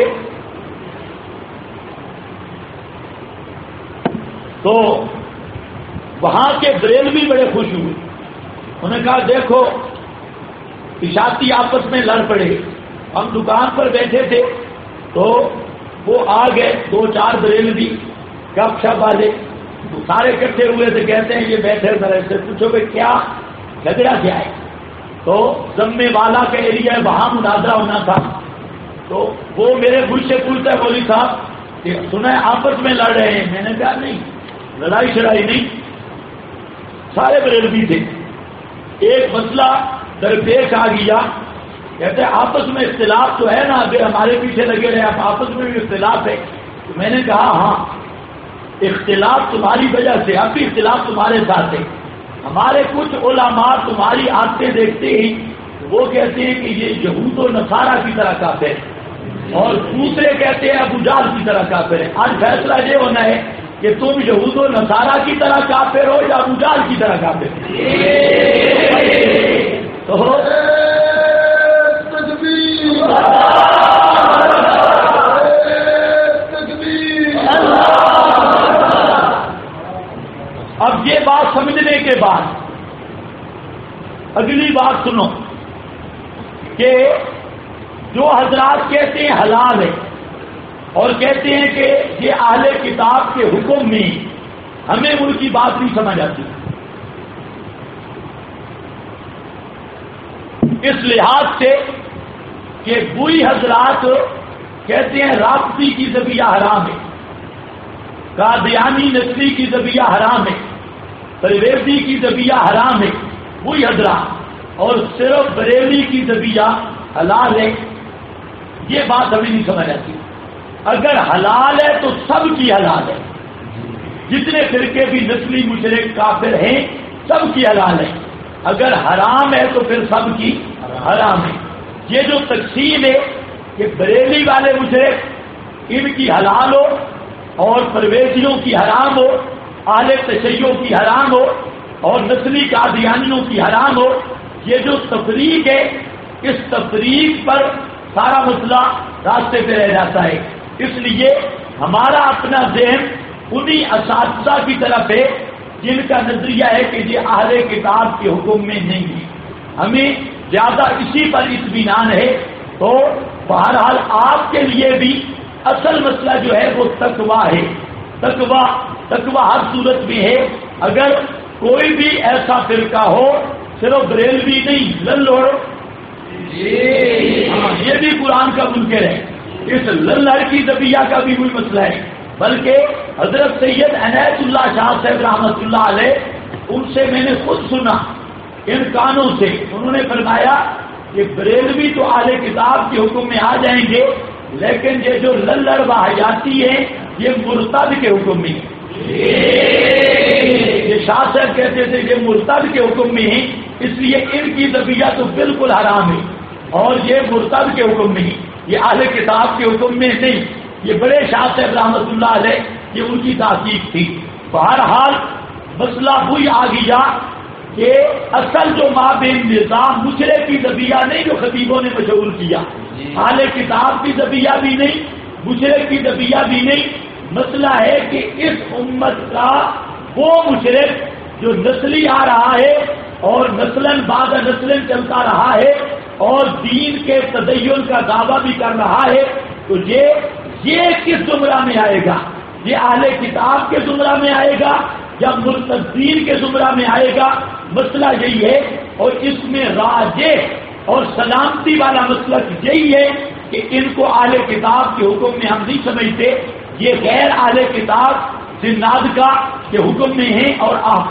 تو وہاں کے بریلوی بڑے خوش ہوئے. انہوں نے کہا دیکھو اشاعتی آپس میں لڑ پڑے. ہم دکان پر بیٹھے تھے تو وہ آ گئے 2-4 بریلوی گپ شپ والے سارے اکٹھے ہوئے تھے. کہتے ہیں یہ بیٹھے ذرا سے پوچھو کہ کیا جھگڑا کیا ہے. تو ضمے والا کا ایریا ہے وہاں مناظرہ ہونا تھا. تو وہ میرے مجھ سے پوچھتا ہے مولوی صاحب کہ سنا ہے آپس میں لڑ رہے ہیں. میں نے کہا نہیں، لڑائی شڑائی نہیں، سارے بریلوی تھے. ایک مسئلہ درپیش آ گیا، کہتے ہیں آپس میں اختلاف تو ہے نا، اگر ہمارے پیچھے لگے رہے آپ آپس میں بھی اختلاف ہے. تو میں نے کہا ہاں اختلاف تمہاری وجہ سے، اب بھی اختلاف تمہارے ساتھ ہے. ہمارے کچھ علماء تمہاری عادتیں دیکھتے ہی وہ کہتے ہیں کہ یہ یہود و نصارہ کی طرح کافر ہے، اور دوسرے کہتے ہیں ابو جہل کی طرح کافر ہے. آج فیصلہ یہ ہونا ہے کہ تم یہود و نصارہ کی طرح کافر ہو یا ابو جہل کی طرح کافر ہو. تو کے بعد اگلی بات سنو کہ جو حضرات کہتے ہیں حلال ہے اور کہتے ہیں کہ یہ اہل کتاب کے حکم میں، ہمیں ان کی بات نہیں سمجھ آتی. اس لحاظ سے کہ وہی حضرات کہتے ہیں رابطی کی ذبیحہ حرام ہے، قادیانی نسلی کی ذبیحہ حرام ہے، پرویزی کی ذبیحہ حرام ہے، وہی حضرات، اور صرف بریلی کی ذبیحہ حلال ہے. یہ بات ہمیں نہیں سمجھ آتی. اگر حلال ہے تو سب کی حلال ہے، جتنے فرقے بھی نسلی مشرک کافر ہیں سب کی حلال ہے. اگر حرام ہے تو پھر سب کی حرام ہے. یہ جو تقسیم ہے کہ بریلی والے مشرک ان کی حلال ہو اور پرویزیوں کی حرام ہو، اہل تشیع کی حرام ہو اور نسلی قادیانیوں کی حرام ہو، یہ جو تفریق ہے اس تفریق پر سارا مسئلہ راستے پہ رہ جاتا ہے. اس لیے ہمارا اپنا ذہن انہی اساتذہ کی طرف ہے جن کا نظریہ ہے کہ یہ اہل کتاب کے حکم میں نہیں ہے. ہمیں زیادہ اسی پر اطمینان ہے. تو بہرحال آپ کے لیے بھی اصل مسئلہ جو ہے وہ تقویٰ ہے. تقویٰ ہر صورت میں ہے. اگر کوئی بھی ایسا فرقہ ہو، صرف بریلوی نہیں، للڑ، یہ بھی قرآن کا منکر ہے. اس للڑ کی ذبیحہ کا بھی کوئی مسئلہ ہے. بلکہ حضرت سید عنایت اللہ شاہ صاحب رحمۃ اللہ علیہ، ان سے میں نے خود سنا ان کانوں سے، انہوں نے فرمایا کہ بریلوی تو اہل کتاب کے حکم میں آ جائیں گے، لیکن یہ جو للڑ و حیاتی ہیں یہ مرتد کے حکم میں. یہ شاہ صاحب کہتے تھے یہ مرتد کے حکم میں ہیں، اس لیے ان کی ذبیحہ تو بالکل حرام ہے اور یہ مرتد کے حکم میں ہے، یہ اہل کتاب کے حکم میں نہیں. یہ بڑے شاہ صاحب رحمۃ اللہ علیہ یہ ان کی تحقیق تھی. بہرحال مسئلہ وہی آ گیا کہ اصل جو مابین نظام مشرک کی ذبیحہ نہیں جو خطیبوں نے مشہور کیا، اہل کتاب کی ذبیحہ بھی نہیں، مشرک کی ذبیحہ بھی نہیں. مسئلہ ہے کہ اس امت کا وہ مشرک جو نسلی آ رہا ہے اور نسلاً بعد نسلاً چلتا رہا ہے اور دین کے تدین کا دعویٰ بھی کر رہا ہے، تو یہ کس زمرہ میں آئے گا؟ یہ اہل کتاب کے زمرہ میں آئے گا یا مرتدین کے زمرہ میں آئے گا؟ مسئلہ یہی ہے. اور اس میں راجح اور سلامتی والا مسئلہ یہی ہے کہ ان کو اہل کتاب کے حکم میں ہم نہیں سمجھتے. یہ غیر اہل کتاب زناد کا کے حکم میں ہیں اور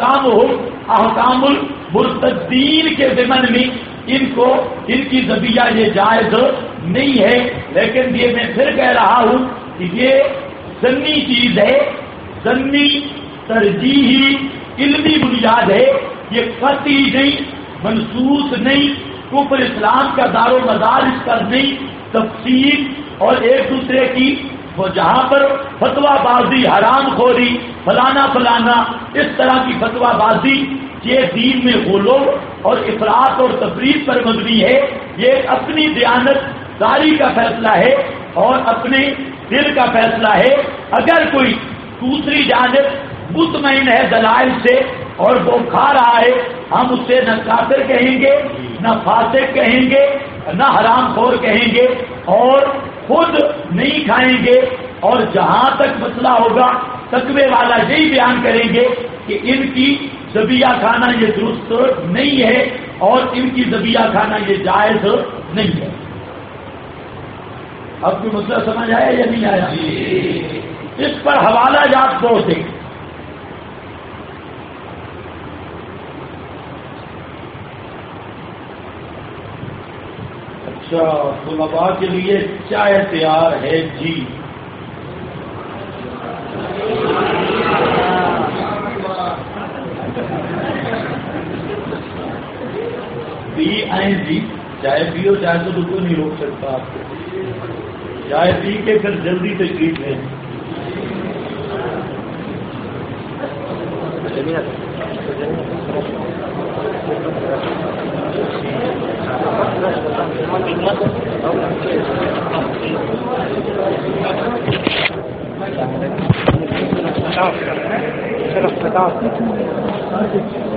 احکام المرتدین کے ضمن میں ان کی ذبیحہ یہ جائز نہیں ہے. لیکن یہ میں پھر کہہ رہا ہوں کہ یہ ضمنی چیز ہے، ضمنی ترجیحی علمی بنیاد ہے، یہ قطعی نہیں، منصوص نہیں، کفر اسلام کا دار و مدار اس پر نہیں. تفصیل اور ایک دوسرے کی وہ جہاں پر فتویٰ بازی، حرام خوری، فلانا اس طرح کی فتویٰ بازی، یہ دین میں غلو اور افراط اور تفریط پر مبنی ہے. یہ اپنی دیانت داری کا فیصلہ ہے اور اپنے دل کا فیصلہ ہے. اگر کوئی دوسری جانب مطمئن ہے دلائل سے اور وہ کھا رہا ہے، ہم اسے نہ کافر کہیں گے، نہ فاسق کہیں گے، نہ حرام خور کہیں گے اور خود نہیں کھائیں گے. اور جہاں تک مسئلہ ہوگا تقوی والا یہی بیان کریں گے کہ ان کی ذبیحہ کھانا یہ درست نہیں ہے اور ان کی ذبیحہ کھانا یہ جائز نہیں ہے. اب کوئی مسئلہ سمجھ آیا یا نہیں آیا؟ اس پر حوالہ جات بہت ہے. اچھا، طلباء کے لیے چائے تیار ہے جی. پی آئیں جی، چائے پیو، چائے تو بالکل نہیں روک سکتا آپ کو. چائے پی کے پھر جلدی تشریف لیں. بتاؤ